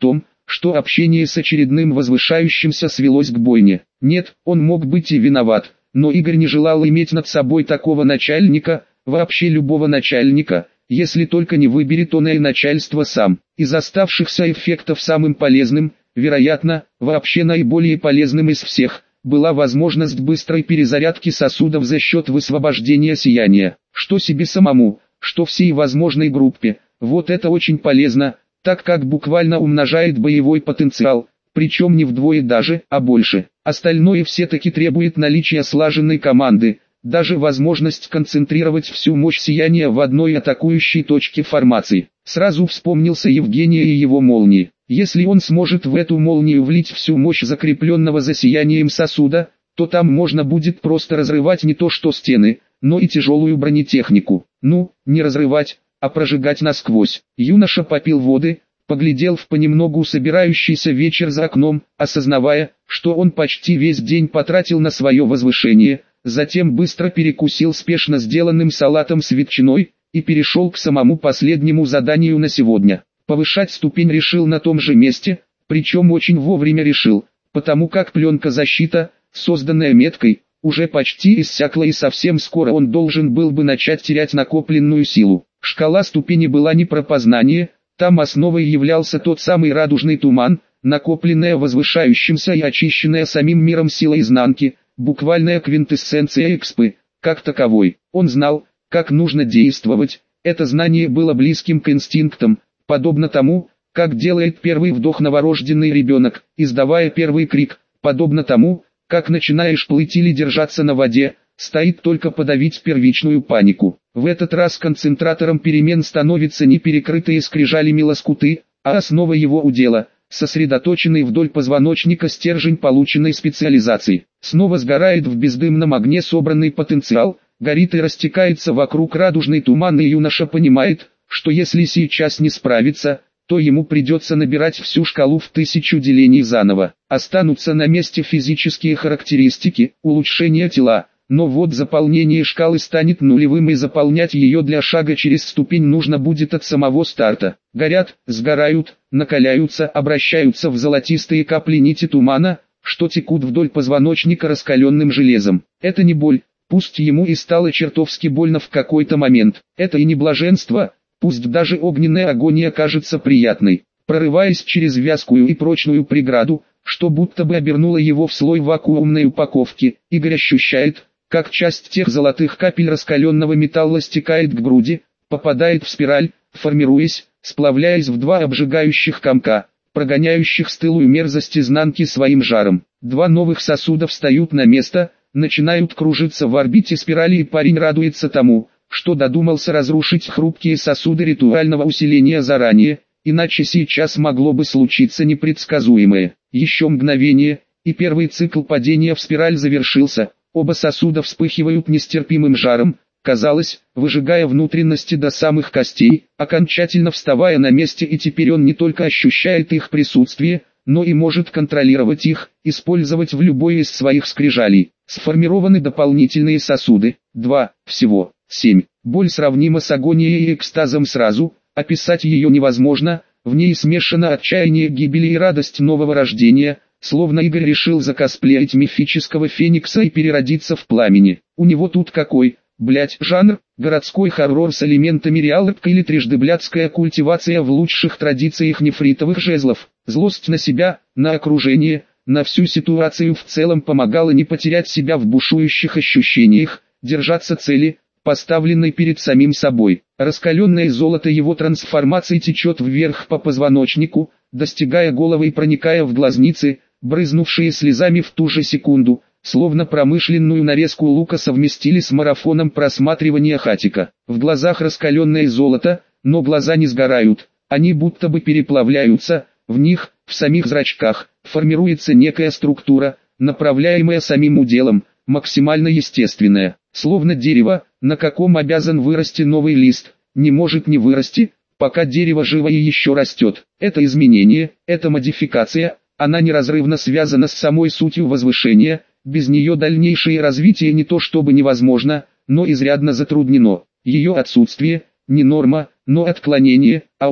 что общение с очередным возвышающимся свелось к бойне. Нет, он мог быть и виноват, но Игорь не желал иметь над собой такого начальника, вообще любого начальника, если только не выберет он и начальство сам. Из оставшихся эффектов самым полезным, вероятно, вообще наиболее полезным из всех, была возможность быстрой перезарядки сосудов за счет высвобождения сияния, что себе самому, что всей возможной группе. Вот это очень полезно, так как буквально умножает боевой потенциал, причем не вдвое даже, а больше. Остальное все-таки требует наличия слаженной команды, даже возможность концентрировать всю мощь сияния в одной атакующей точке формации. Сразу вспомнился Евгений и его молнии. Если он сможет в эту молнию влить всю мощь закрепленного за сиянием сосуда, то там можно будет просто разрывать не то что стены, но и тяжелую бронетехнику. Ну, не разрывать, а прожигать насквозь. Юноша попил воды, поглядел в понемногу собирающийся вечер за окном, осознавая, что он почти весь день потратил на свое возвышение, затем быстро перекусил спешно сделанным салатом с ветчиной и перешел к самому последнему заданию на сегодня. Повышать ступень решил на том же месте, причем очень вовремя решил, потому как пленка защита, созданная меткой, уже почти иссякла и совсем скоро он должен был бы начать терять накопленную силу. Шкала ступени была не про познание, там основой являлся тот самый радужный туман, накопленная возвышающимся и очищенная самим миром сила изнанки, буквальная квинтэссенция экспы, как таковой. Он знал, как нужно действовать, это знание было близким к инстинктам, подобно тому, как делает первый вдох новорожденный ребенок, издавая первый крик, подобно тому, как начинаешь плыть или держаться на воде, стоит только подавить первичную панику. В этот раз концентратором перемен становится не перекрытые скрижалями лоскуты, а основа его удела, сосредоточенный вдоль позвоночника стержень полученной специализации. Снова сгорает в бездымном огне собранный потенциал, горит и растекается вокруг радужный туман, и юноша понимает, что если сейчас не справится, то ему придется набирать всю шкалу в 1000 делений заново. Останутся на месте физические характеристики, улучшение тела, но вот заполнение шкалы станет нулевым, и заполнять ее для шага через ступень нужно будет от самого старта. Горят, сгорают, накаляются, обращаются в золотистые капли нити тумана, что текут вдоль позвоночника раскаленным железом. Это не боль, пусть ему и стало чертовски больно в какой-то момент. Это и не блаженство, пусть даже огненная агония кажется приятной. Прорываясь через вязкую и прочную преграду, что будто бы обернуло его в слой вакуумной упаковки, Игорь ощущает, как часть тех золотых капель раскаленного металла стекает к груди, попадает в спираль, формируясь, сплавляясь в два обжигающих комка, прогоняющих стылую мерзость изнанки своим жаром. Два новых сосуда встают на место, начинают кружиться в орбите спирали, и парень радуется тому, что додумался разрушить хрупкие сосуды ритуального усиления заранее, иначе сейчас могло бы случиться непредсказуемое. Еще мгновение, и первый цикл падения в спираль завершился. Оба сосуда вспыхивают нестерпимым жаром, казалось, выжигая внутренности до самых костей, окончательно вставая на месте, и теперь он не только ощущает их присутствие, но и может контролировать их, использовать в любой из своих скрижалей. Сформированы дополнительные сосуды, 2, всего, 7. Боль сравнима с агонией и экстазом сразу, описать ее невозможно, в ней смешано отчаяние гибели и радость нового рождения, словно Игорь решил закосплеить мифического феникса и переродиться в пламени. У него тут какой, жанр, городской хоррор с элементами реалопка или трижды блядская культивация в лучших традициях нефритовых жезлов. Злость на себя, на окружение, на всю ситуацию в целом помогала не потерять себя в бушующих ощущениях, держаться цели, поставленной перед самим собой. Раскаленное золото его трансформации течет вверх по позвоночнику, достигая головы и проникая в глазницы, брызнувшие слезами в ту же секунду, словно промышленную нарезку лука совместили с марафоном просматривания хатика. В глазах раскаленное золото, но глаза не сгорают, они будто бы переплавляются, в них, в самих зрачках, формируется некая структура, направляемая самим уделом, максимально естественная, словно дерево, на каком обязан вырасти новый лист, не может не вырасти, пока дерево живо и еще растет. Это изменение, это модификация, она неразрывно связана с самой сутью возвышения, без нее дальнейшее развитие не то чтобы невозможно, но изрядно затруднено. Ее отсутствие, не норма, но отклонение, а он,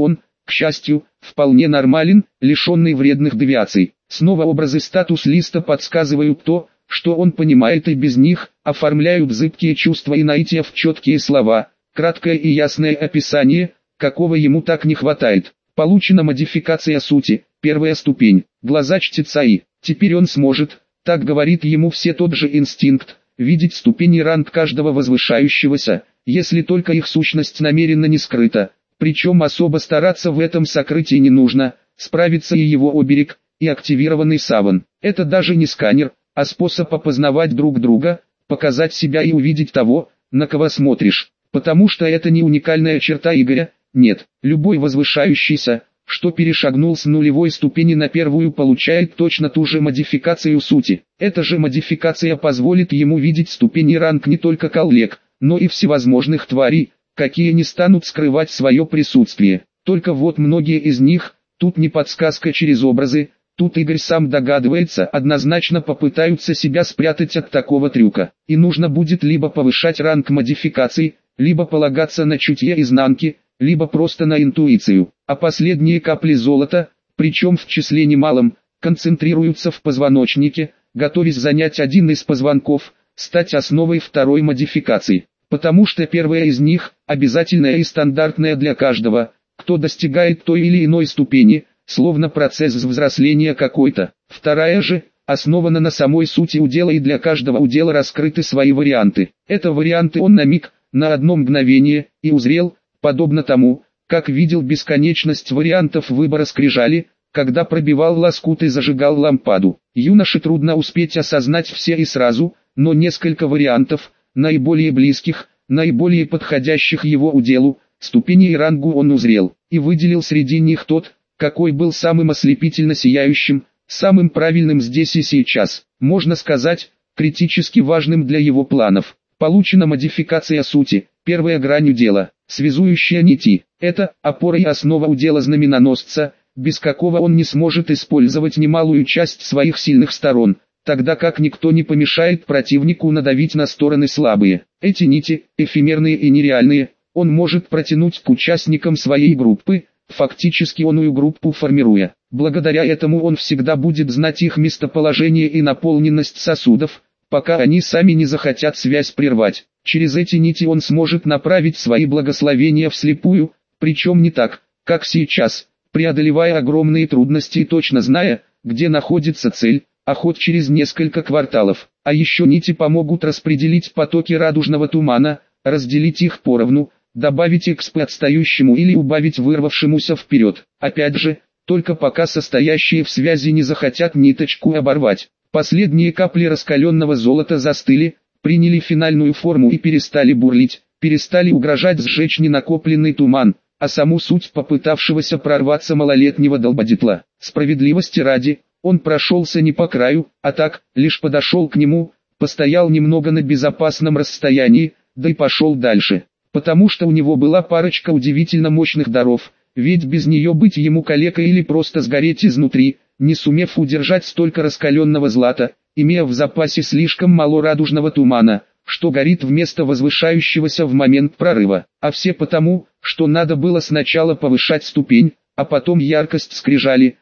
к счастью, вполне нормален, лишенный вредных девиаций. Снова образы статус-листа подсказывают то, что он понимает и без них, оформляют зыбкие чувства и наития в четкие слова, краткое и ясное описание, какого ему так не хватает. Получена модификация сути, первая ступень, глаза чтеца и, теперь он сможет, так говорит ему все тот же инстинкт, видеть ступени и ранг каждого возвышающегося, если только их сущность намеренно не скрыта, причем особо стараться в этом сокрытии не нужно, справится и его оберег, и активированный саван. Это даже не сканер, а способ опознавать друг друга, показать себя и увидеть того, на кого смотришь, потому что это не уникальная черта Игоря, нет, любой возвышающийся, что перешагнул с нулевой ступени на первую, получает точно ту же модификацию сути. Эта же модификация позволит ему видеть ступени и ранг не только коллег, но и всевозможных тварей, какие не станут скрывать свое присутствие. Только вот многие из них, тут не подсказка через образы, тут Игорь сам догадывается, однозначно попытаются себя спрятать от такого трюка. И нужно будет либо повышать ранг модификаций, либо полагаться на чутье изнанки, либо просто на интуицию. А последние капли золота, причем в числе немалом, концентрируются в позвоночнике, готовясь занять один из позвонков, стать основой второй модификации. Потому что первая из них, обязательная и стандартная для каждого, кто достигает той или иной ступени, словно процесс взросления какой-то. Вторая же, основана на самой сути удела, и для каждого удела раскрыты свои варианты. Это варианты он на миг, на одно мгновение, и узрел, подобно тому, как видел бесконечность вариантов выбора скрижали, когда пробивал лоскут и зажигал лампаду. Юноше трудно успеть осознать все и сразу, но несколько вариантов, наиболее близких, наиболее подходящих его уделу, ступени и рангу он узрел, и выделил среди них тот, какой был самым ослепительно сияющим, самым правильным здесь и сейчас, можно сказать, критически важным для его планов. Получена модификация сути, первая грань удела, связующая нити. Это опора и основа удела знаменоносца, без какого он не сможет использовать немалую часть своих сильных сторон, тогда как никто не помешает противнику надавить на стороны слабые. Эти нити, эфемерные и нереальные, он может протянуть к участникам своей группы, фактически оную группу формируя. Благодаря этому он всегда будет знать их местоположение и наполненность сосудов, пока они сами не захотят связь прервать. Через эти нити он сможет направить свои благословения вслепую, причем не так, как сейчас, преодолевая огромные трудности и точно зная, где находится цель, а хоть через несколько кварталов. А еще нити помогут распределить потоки радужного тумана, разделить их поровну, добавить экспы отстающему или убавить вырвавшемуся вперед. Опять же, только пока состоящие в связи не захотят ниточку оборвать. Последние капли раскаленного золота застыли, приняли финальную форму и перестали бурлить, перестали угрожать сжечь ненакопленный туман, а саму суть попытавшегося прорваться малолетнего долбодятла. Справедливости ради, он прошелся не по краю, а так, лишь подошел к нему, постоял немного на безопасном расстоянии, да и пошел дальше. Потому что у него была парочка удивительно мощных даров, ведь без нее быть ему калекой или просто сгореть изнутри, не сумев удержать столько раскаленного злата, имея в запасе слишком мало радужного тумана, что горит вместо возвышающегося в момент прорыва. А все потому, что надо было сначала повышать ступень, а потом яркость скрижали.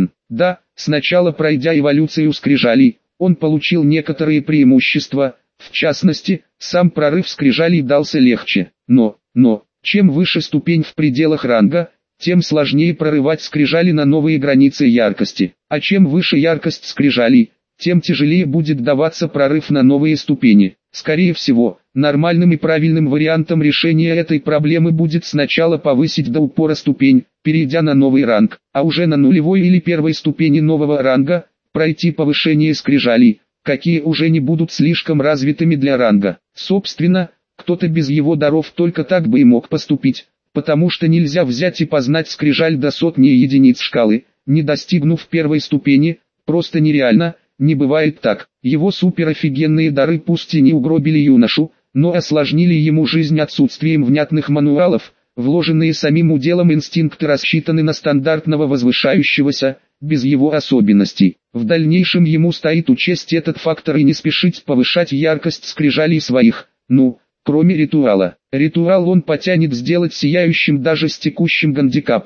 Да, сначала пройдя эволюцию скрижалей, он получил некоторые преимущества, в частности, сам прорыв скрижалей дался легче. Но, чем выше ступень в пределах ранга, тем сложнее прорывать скрижали на новые границы яркости. А чем выше яркость скрижалей, тем тяжелее будет даваться прорыв на новые ступени. Скорее всего, нормальным и правильным вариантом решения этой проблемы будет сначала повысить до упора ступень, перейдя на новый ранг, а уже на нулевой или первой ступени нового ранга, пройти повышение скрижалей, какие уже не будут слишком развитыми для ранга. Собственно, кто-то без его даров только так бы и мог поступить, потому что нельзя взять и познать скрижаль до сотни единиц шкалы, не достигнув первой ступени, просто нереально. Не бывает так. Его суперофигенные дары пусть и не угробили юношу, но осложнили ему жизнь отсутствием внятных мануалов, вложенные самим уделом инстинкты рассчитаны на стандартного возвышающегося, без его особенностей. В дальнейшем ему стоит учесть этот фактор и не спешить повышать яркость скрижалей своих, кроме ритуала. Ритуал он потянет сделать сияющим даже с текущим гандикапом,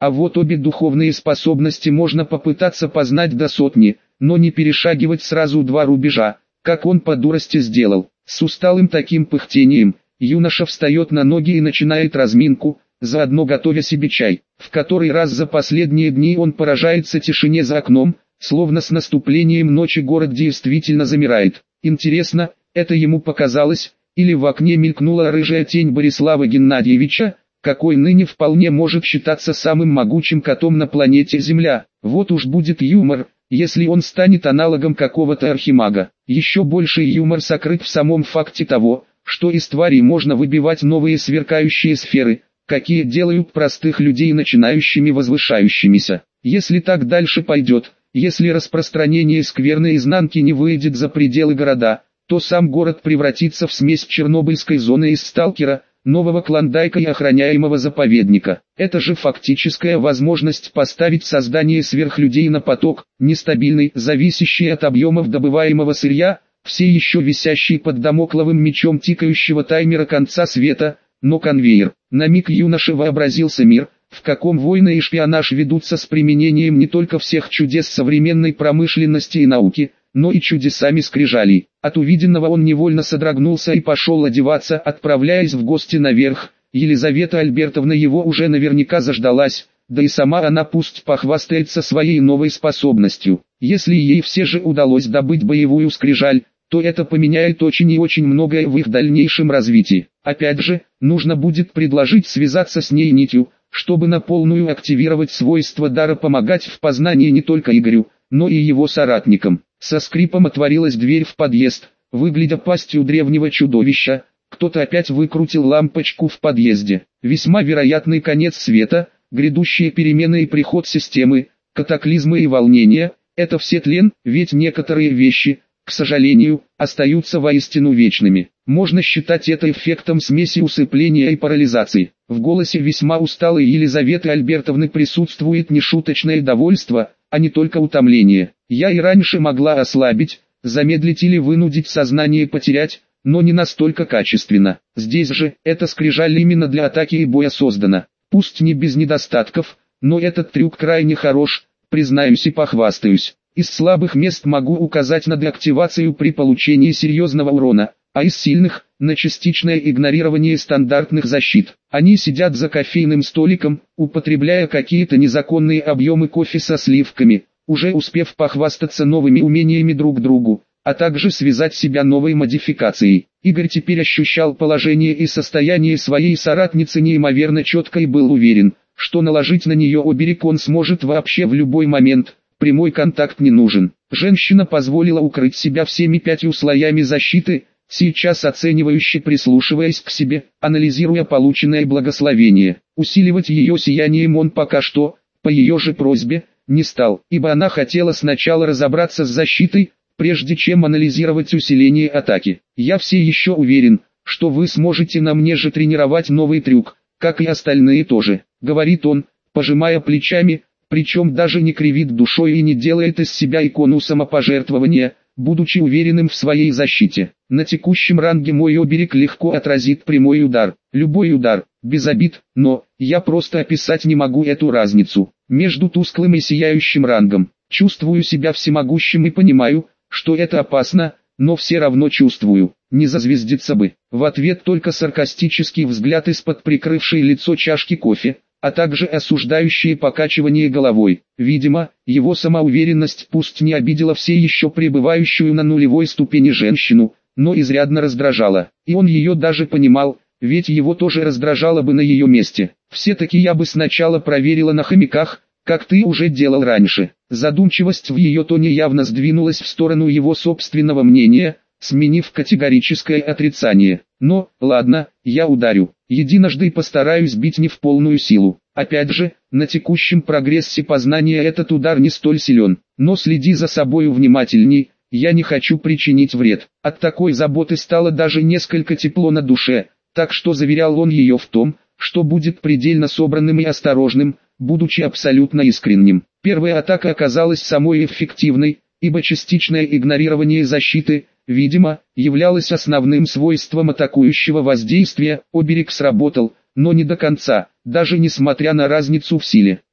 А вот обе духовные способности можно попытаться познать до сотни, но не перешагивать сразу два рубежа, как он по дурости сделал. С усталым таким пыхтением, юноша встает на ноги и начинает разминку, заодно готовя себе чай. В который раз за последние дни он поражается тишине за окном, словно с наступлением ночи город действительно замирает. Интересно, это ему показалось, или в окне мелькнула рыжая тень Борислава Геннадьевича, какой ныне вполне может считаться самым могучим котом на планете Земля. Вот уж будет юмор, если он станет аналогом какого-то архимага. Еще больший юмор сокрыт в самом факте того, что из тварей можно выбивать новые сверкающие сферы, какие делают простых людей начинающими возвышающимися. Если так дальше пойдет, если распространение скверной изнанки не выйдет за пределы города, то сам город превратится в смесь чернобыльской зоны из сталкера, нового клондайка и охраняемого заповедника. Это же фактическая возможность поставить создание сверхлюдей на поток, нестабильный, зависящий от объемов добываемого сырья, все еще висящий под дамокловым мечом тикающего таймера конца света, но конвейер. На миг юноша вообразился мир, в каком войны и шпионаж ведутся с применением не только всех чудес современной промышленности и науки, но и чудесами скрижалей. От увиденного он невольно содрогнулся и пошел одеваться, отправляясь в гости наверх. Елизавета Альбертовна его уже наверняка заждалась, да и сама она пусть похвастается своей новой способностью. Если ей все же удалось добыть боевую скрижаль, то это поменяет очень и очень многое в их дальнейшем развитии. Опять же, нужно будет предложить связаться с ней нитью, чтобы на полную активировать свойства дара помогать в познании не только Игорю, но и его соратникам. Со скрипом отворилась дверь в подъезд, выглядя пастью древнего чудовища. Кто-то опять выкрутил лампочку в подъезде. Весьма вероятный конец света, грядущие перемены и приход системы, катаклизмы и волнения – это все тлен, ведь некоторые вещи, к сожалению, остаются воистину вечными. Можно считать это эффектом смеси усыпления и парализации. В голосе весьма усталой Елизаветы Альбертовны присутствует нешуточное довольство, а не только утомление. Я и раньше могла ослабить, замедлить или вынудить сознание потерять, но не настолько качественно. Здесь же, эта скрижаль именно для атаки и боя создана. Пусть не без недостатков, но этот трюк крайне хорош, признаюсь и похвастаюсь. Из слабых мест могу указать на деактивацию при получении серьезного урона, а из сильных – на частичное игнорирование стандартных защит. Они сидят за кофейным столиком, употребляя какие-то незаконные объемы кофе со сливками, уже успев похвастаться новыми умениями друг другу, а также связать себя новой модификацией. Игорь теперь ощущал положение и состояние своей соратницы неимоверно четко и был уверен, что наложить на нее оберег он сможет вообще в любой момент. Прямой контакт не нужен. Женщина позволила укрыть себя всеми 5 слоями защиты, сейчас оценивающе прислушиваясь к себе, анализируя полученное благословение. Усиливать ее сиянием он пока что, по ее же просьбе, не стал, ибо она хотела сначала разобраться с защитой, прежде чем анализировать усиление атаки. «Я все еще уверен, что вы сможете на мне же тренировать новый трюк, как и остальные тоже», — говорит он, пожимая плечами, причем даже не кривит душой и не делает из себя икону самопожертвования, будучи уверенным в своей защите. На текущем ранге мой оберег легко отразит прямой удар, любой удар, без обид, но я просто описать не могу эту разницу между тусклым и сияющим рангом. Чувствую себя всемогущим и понимаю, что это опасно, но все равно чувствую, не зазвездиться бы. В ответ только саркастический взгляд из-под прикрывшей лицо чашки кофе, а также осуждающее покачивание головой. Видимо, его самоуверенность пусть не обидела все еще пребывающую на нулевой ступени женщину, но изрядно раздражала. И он ее даже понимал, ведь его тоже раздражало бы на ее месте. «Все-таки я бы сначала проверила на хомяках, как ты уже делал раньше». Задумчивость в ее тоне явно сдвинулась в сторону его собственного мнения, сменив категорическое отрицание. «Но, ладно, я ударю. Единожды постараюсь бить не в полную силу. Опять же, на текущем прогрессе познания этот удар не столь силен. Но следи за собою внимательней, я не хочу причинить вред». От такой заботы стало даже несколько тепло на душе, так что заверял он ее в том, что будет предельно собранным и осторожным, будучи абсолютно искренним. Первая атака оказалась самой эффективной, ибо частичное игнорирование защиты, видимо, являлось основным свойством атакующего воздействия. Оберег сработал, но не до конца, даже несмотря на разницу в силе.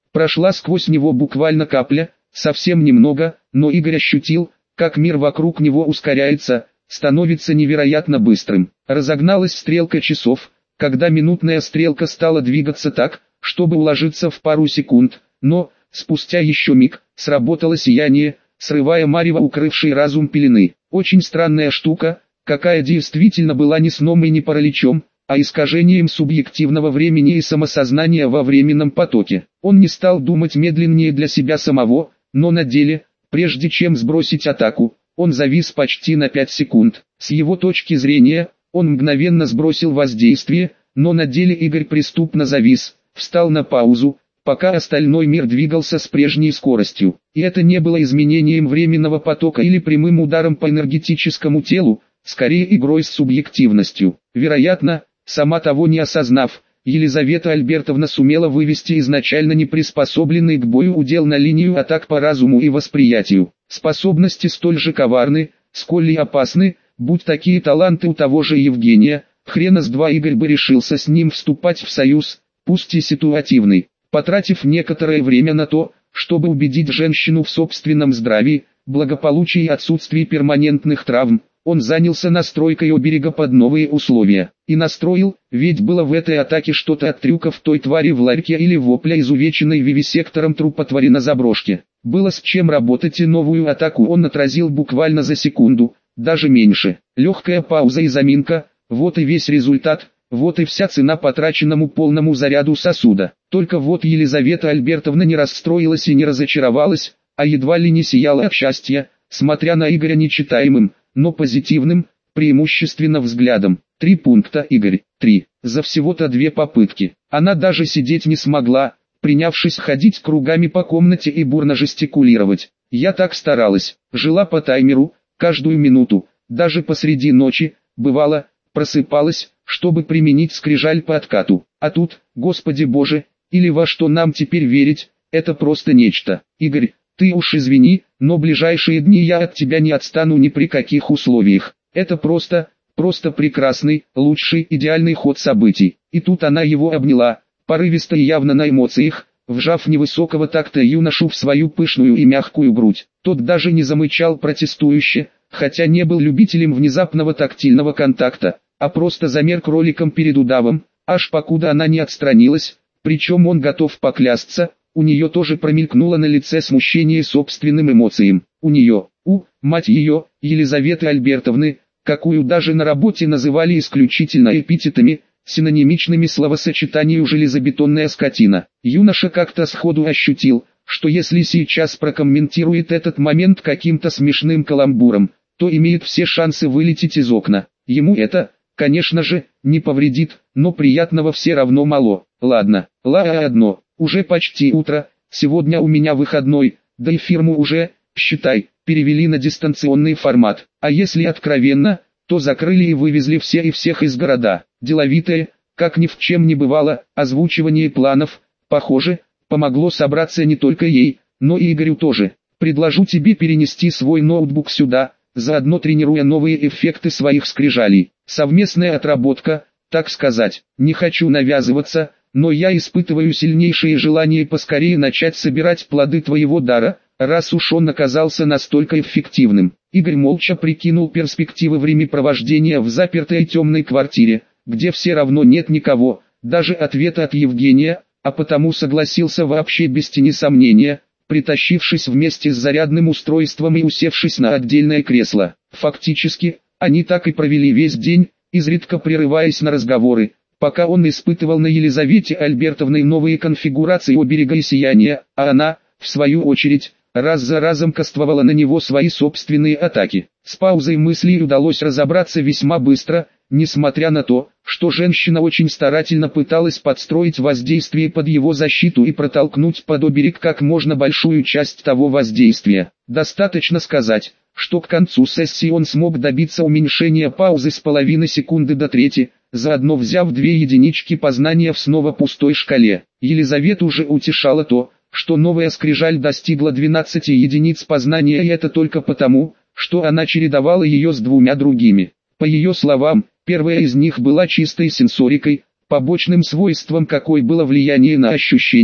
Прошла сквозь него буквально капля, совсем немного, но Игорь ощутил, как мир вокруг него ускоряется, становится невероятно быстрым. Разогналась стрелка часов, когда минутная стрелка стала двигаться так, чтобы уложиться в пару секунд, но, спустя еще миг, сработало сияние, срывая марево укрывший разум пелены. Очень странная штука, какая действительно была не сном и не параличом, а искажением субъективного времени и самосознания во временном потоке. Он не стал думать медленнее для себя самого, но на деле, прежде чем сбросить атаку, он завис почти на 5 секунд. С его точки зрения, он мгновенно сбросил воздействие, но на деле Игорь преступно завис, встал на паузу, пока остальной мир двигался с прежней скоростью. И это не было изменением временного потока или прямым ударом по энергетическому телу, скорее игрой с субъективностью. Вероятно, сама того не осознав, Елизавета Альбертовна сумела вывести изначально неприспособленный к бою удел на линию атак по разуму и восприятию. Способности столь же коварны, сколь и опасны, будь такие таланты у того же Евгения, хрена с два Игорь бы решился с ним вступать в союз, пусть и ситуативный. Потратив некоторое время на то, чтобы убедить женщину в собственном здравии, благополучии и отсутствии перманентных травм, он занялся настройкой оберега под новые условия. И настроил, ведь было в этой атаке что-то от трюков той твари в ларьке или вопля изувеченной вивисектором трупотвари на заброшке. Было с чем работать, и новую атаку он отразил буквально за секунду, даже меньше. Легкая пауза и заминка, вот и весь результат, вот и вся цена потраченному полному заряду сосуда. Только вот Елизавета Альбертовна не расстроилась и не разочаровалась, а едва ли не сияла от счастья, смотря на Игоря нечитаемым, но позитивным, преимущественно взглядом. 3 пункта, Игорь, 3. За всего-то 2 попытки. Она даже сидеть не смогла, принявшись ходить кругами по комнате и бурно жестикулировать. Я так старалась, жила по таймеру, каждую минуту, даже посреди ночи, бывало, просыпалась, чтобы применить скрижаль по откату. А тут, Господи Боже, или во что нам теперь верить, это просто нечто. Игорь, ты уж извини, но ближайшие дни я от тебя не отстану ни при каких условиях. Это просто прекрасный, лучший, идеальный ход событий. И тут она его обняла, порывисто и явно на эмоциях, вжав невысокого такта юношу в свою пышную и мягкую грудь. Тот даже не замычал протестующе, хотя не был любителем внезапного тактильного контакта, а просто замер кроликом перед удавом, аж покуда она не отстранилась, причем он готов поклясться, у нее тоже промелькнуло на лице смущение собственным эмоциям. У нее, мать ее, Елизаветы Альбертовны, какую даже на работе называли исключительно эпитетами, синонимичными словосочетанию «железобетонная скотина». Юноша как-то сходу ощутил, что если сейчас прокомментирует этот момент каким-то смешным каламбуром, то имеет все шансы вылететь из окна. Ему это, конечно же, не повредит, но приятного все равно мало. Ладно, одно, уже почти утро, сегодня у меня выходной, да и фирму уже, считай, перевели на дистанционный формат. А если откровенно, то закрыли и вывезли все и всех из города. Деловитое, как ни в чем не бывало, озвучивание планов, похоже, помогло собраться не только ей, но и Игорю тоже. Предложу тебе перенести свой ноутбук сюда, заодно тренируя новые эффекты своих скрижалей. Совместная отработка, так сказать. Не хочу навязываться, но я испытываю сильнейшее желание поскорее начать собирать плоды твоего дара, раз уж он оказался настолько эффективным. Игорь молча прикинул перспективы времяпровождения в запертой темной квартире, где все равно нет никого, даже ответа от Евгения, а потому согласился вообще без тени сомнения, притащившись вместе с зарядным устройством и усевшись на отдельное кресло. Фактически, они так и провели весь день, изредка прерываясь на разговоры, пока он испытывал на Елизавете Альбертовной новые конфигурации оберега и сияния, а она, в свою очередь, раз за разом кастовала на него свои собственные атаки. С паузой мыслей удалось разобраться весьма быстро, несмотря на то, что женщина очень старательно пыталась подстроить воздействие под его защиту и протолкнуть под оберег как можно большую часть того воздействия. Достаточно сказать, что к концу сессии он смог добиться уменьшения паузы с половины секунды до трети, заодно взяв 2 единички познания в снова пустой шкале. Елизавету уже утешало то, что новая скрижаль достигла 12 единиц познания, и это только потому, что она чередовала ее с 2 другими. По ее словам, первая из них была чистой сенсорикой, побочным свойством какой было влияние на ощущения,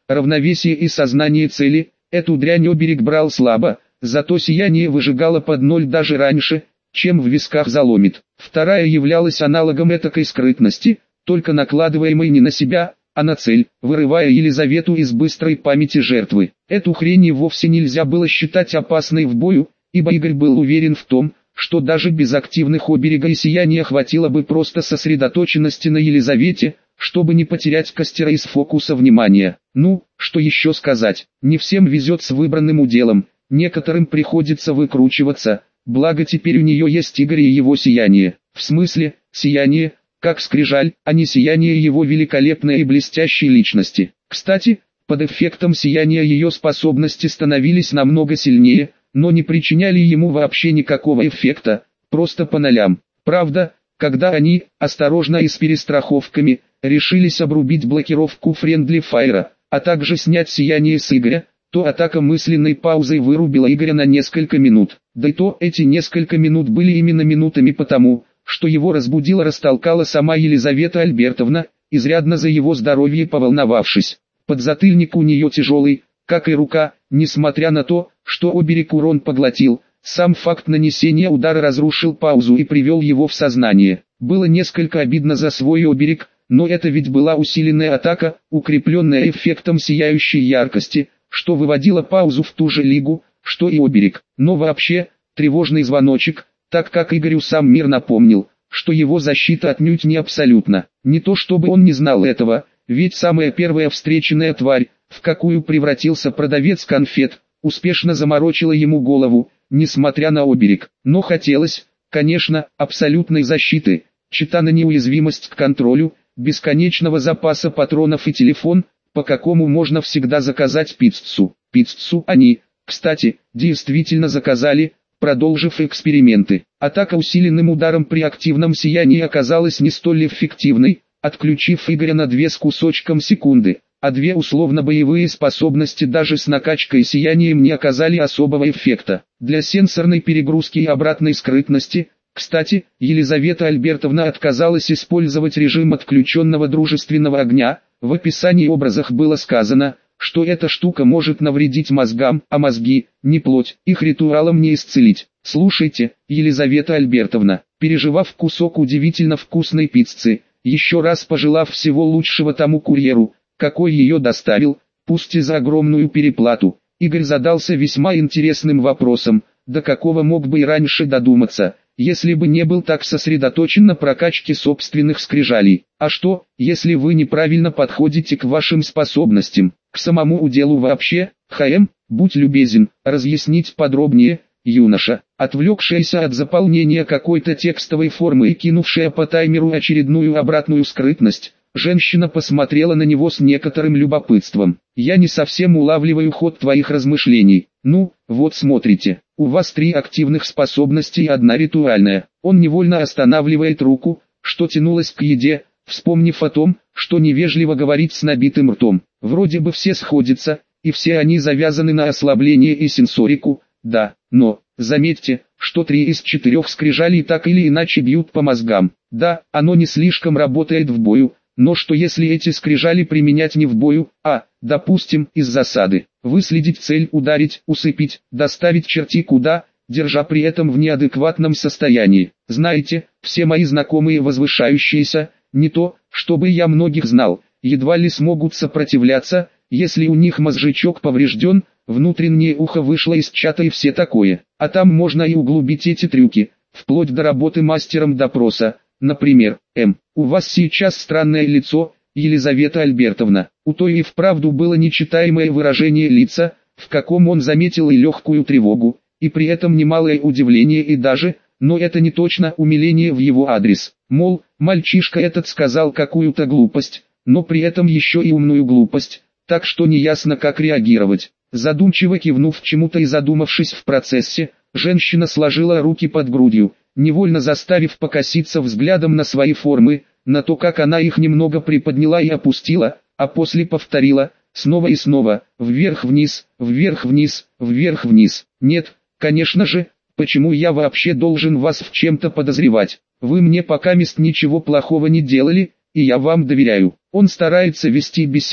равновесие и сознание цели. Эту дрянь оберег брал слабо, зато сияние выжигало под ноль даже раньше, чем в висках заломит. Вторая являлась аналогом этакой скрытности, только накладываемой не на себя, а на цель, вырывая Елизавету из быстрой памяти жертвы. Эту хрень и вовсе нельзя было считать опасной в бою, ибо Игорь был уверен в том, что даже без активных оберега и сияния хватило бы просто сосредоточенности на Елизавете, чтобы не потерять костера из фокуса внимания. Ну, что еще сказать, не всем везет с выбранным уделом, некоторым приходится выкручиваться, благо теперь у нее есть Игорь и его сияние. В смысле, сияние, как скрижаль, а не сияние его великолепной и блестящей личности. Кстати, под эффектом сияния ее способности становились намного сильнее, но не причиняли ему вообще никакого эффекта, просто по нолям. Правда, когда они, осторожно и с перестраховками, решились обрубить блокировку Friendly Fire, а также снять сияние с Игоря, то атака мысленной паузой вырубила Игоря на несколько минут. Да и то эти несколько минут были именно минутами потому, что его растолкала сама Елизавета Альбертовна, изрядно за его здоровье поволновавшись. Подзатыльник у нее тяжелый, как и рука, несмотря на то, что оберег урон поглотил. Сам факт нанесения удара разрушил паузу и привел его в сознание. Было несколько обидно за свой оберег, но это ведь была усиленная атака, укрепленная эффектом сияющей яркости, что выводило паузу в ту же лигу, что и оберег. Но вообще, тревожный звоночек, так как Игорю сам мир напомнил, что его защита отнюдь не абсолютна. Не то чтобы он не знал этого, ведь самая первая встреченная тварь, в какую превратился продавец конфет, успешно заморочила ему голову, несмотря на оберег. Но хотелось, конечно, абсолютной защиты, чета на неуязвимость к контролю, бесконечного запаса патронов и телефон, по какому можно всегда заказать пиццу. Пиццу они, кстати, действительно заказали, продолжив эксперименты. Атака усиленным ударом при активном сиянии оказалась не столь эффективной, отключив Игоря на 2 с кусочком секунды, а 2 условно-боевые способности даже с накачкой сиянием не оказали особого эффекта. Для сенсорной перегрузки и обратной скрытности, кстати, Елизавета Альбертовна отказалась использовать режим отключенного дружественного огня. В описании образах было сказано, что эта штука может навредить мозгам, а мозги, не плоть, их ритуалом не исцелить. Слушайте, Елизавета Альбертовна, переживав кусок удивительно вкусной пиццы, еще раз пожелав всего лучшего тому курьеру, какой ее доставил, пусть и за огромную переплату, Игорь задался весьма интересным вопросом, до какого мог бы и раньше додуматься, если бы не был так сосредоточен на прокачке собственных скрижалей. А что, если вы неправильно подходите к вашим способностям, к самому уделу вообще? Будь любезен, разъяснить подробнее, юноша. Отвлекшаяся от заполнения какой-то текстовой формы и кинувшая по таймеру очередную обратную скрытность, женщина посмотрела на него с некоторым любопытством. «Я не совсем улавливаю ход твоих размышлений. Ну, вот смотрите, у вас 3 активных способности и 1 ритуальная». Он невольно останавливает руку, что тянулась к еде, вспомнив о том, что невежливо говорить с набитым ртом. Вроде бы все сходятся, и все они завязаны на ослабление и сенсорику, да, но, заметьте, что 3 из 4 скрижалей так или иначе бьют по мозгам. Да, оно не слишком работает в бою, но что если эти скрижали применять не в бою, а, допустим, из засады, выследить цель, ударить, усыпить, доставить черти куда, держа при этом в неадекватном состоянии. Знаете, все мои знакомые возвышающиеся, не то, чтобы я многих знал, едва ли смогут сопротивляться, если у них мозжечок поврежден, внутреннее ухо вышло из чата и все такое. А там можно и углубить эти трюки, вплоть до работы мастером допроса. Например, у вас сейчас странное лицо, Елизавета Альбертовна. У той и вправду было нечитаемое выражение лица, в каком он заметил и легкую тревогу, и при этом немалое удивление и даже, но это не точно, умиление в его адрес. Мол, мальчишка этот сказал какую-то глупость, но при этом еще и умную глупость, так что неясно как реагировать. Задумчиво кивнув чему-то и задумавшись в процессе, женщина сложила руки под грудью, невольно заставив покоситься взглядом на свои формы, на то, как она их немного приподняла и опустила, а после повторила, снова и снова, вверх-вниз, вверх-вниз, вверх-вниз. Нет, конечно же, почему я вообще должен вас в чем-то подозревать? Вы мне покамест ничего плохого не делали, и я вам доверяю. Он старается вести беседу,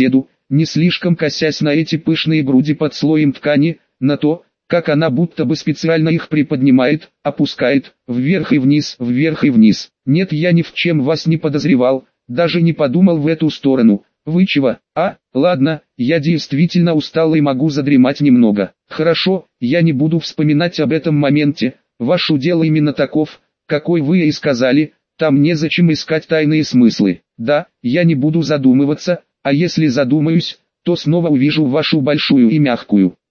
не слишком косясь на эти пышные груди под слоем ткани, на то, как она будто бы специально их приподнимает, опускает, вверх и вниз, вверх и вниз. Нет, я ни в чем вас не подозревал, даже не подумал в эту сторону. Вы чего? Ладно, я действительно устал и могу задремать немного. Хорошо, я не буду вспоминать об этом моменте. Ваш удел именно таков, какой вы и сказали, там незачем искать тайные смыслы. Да, я не буду задумываться, а если задумаюсь, то снова увижу вашу большую и мягкую,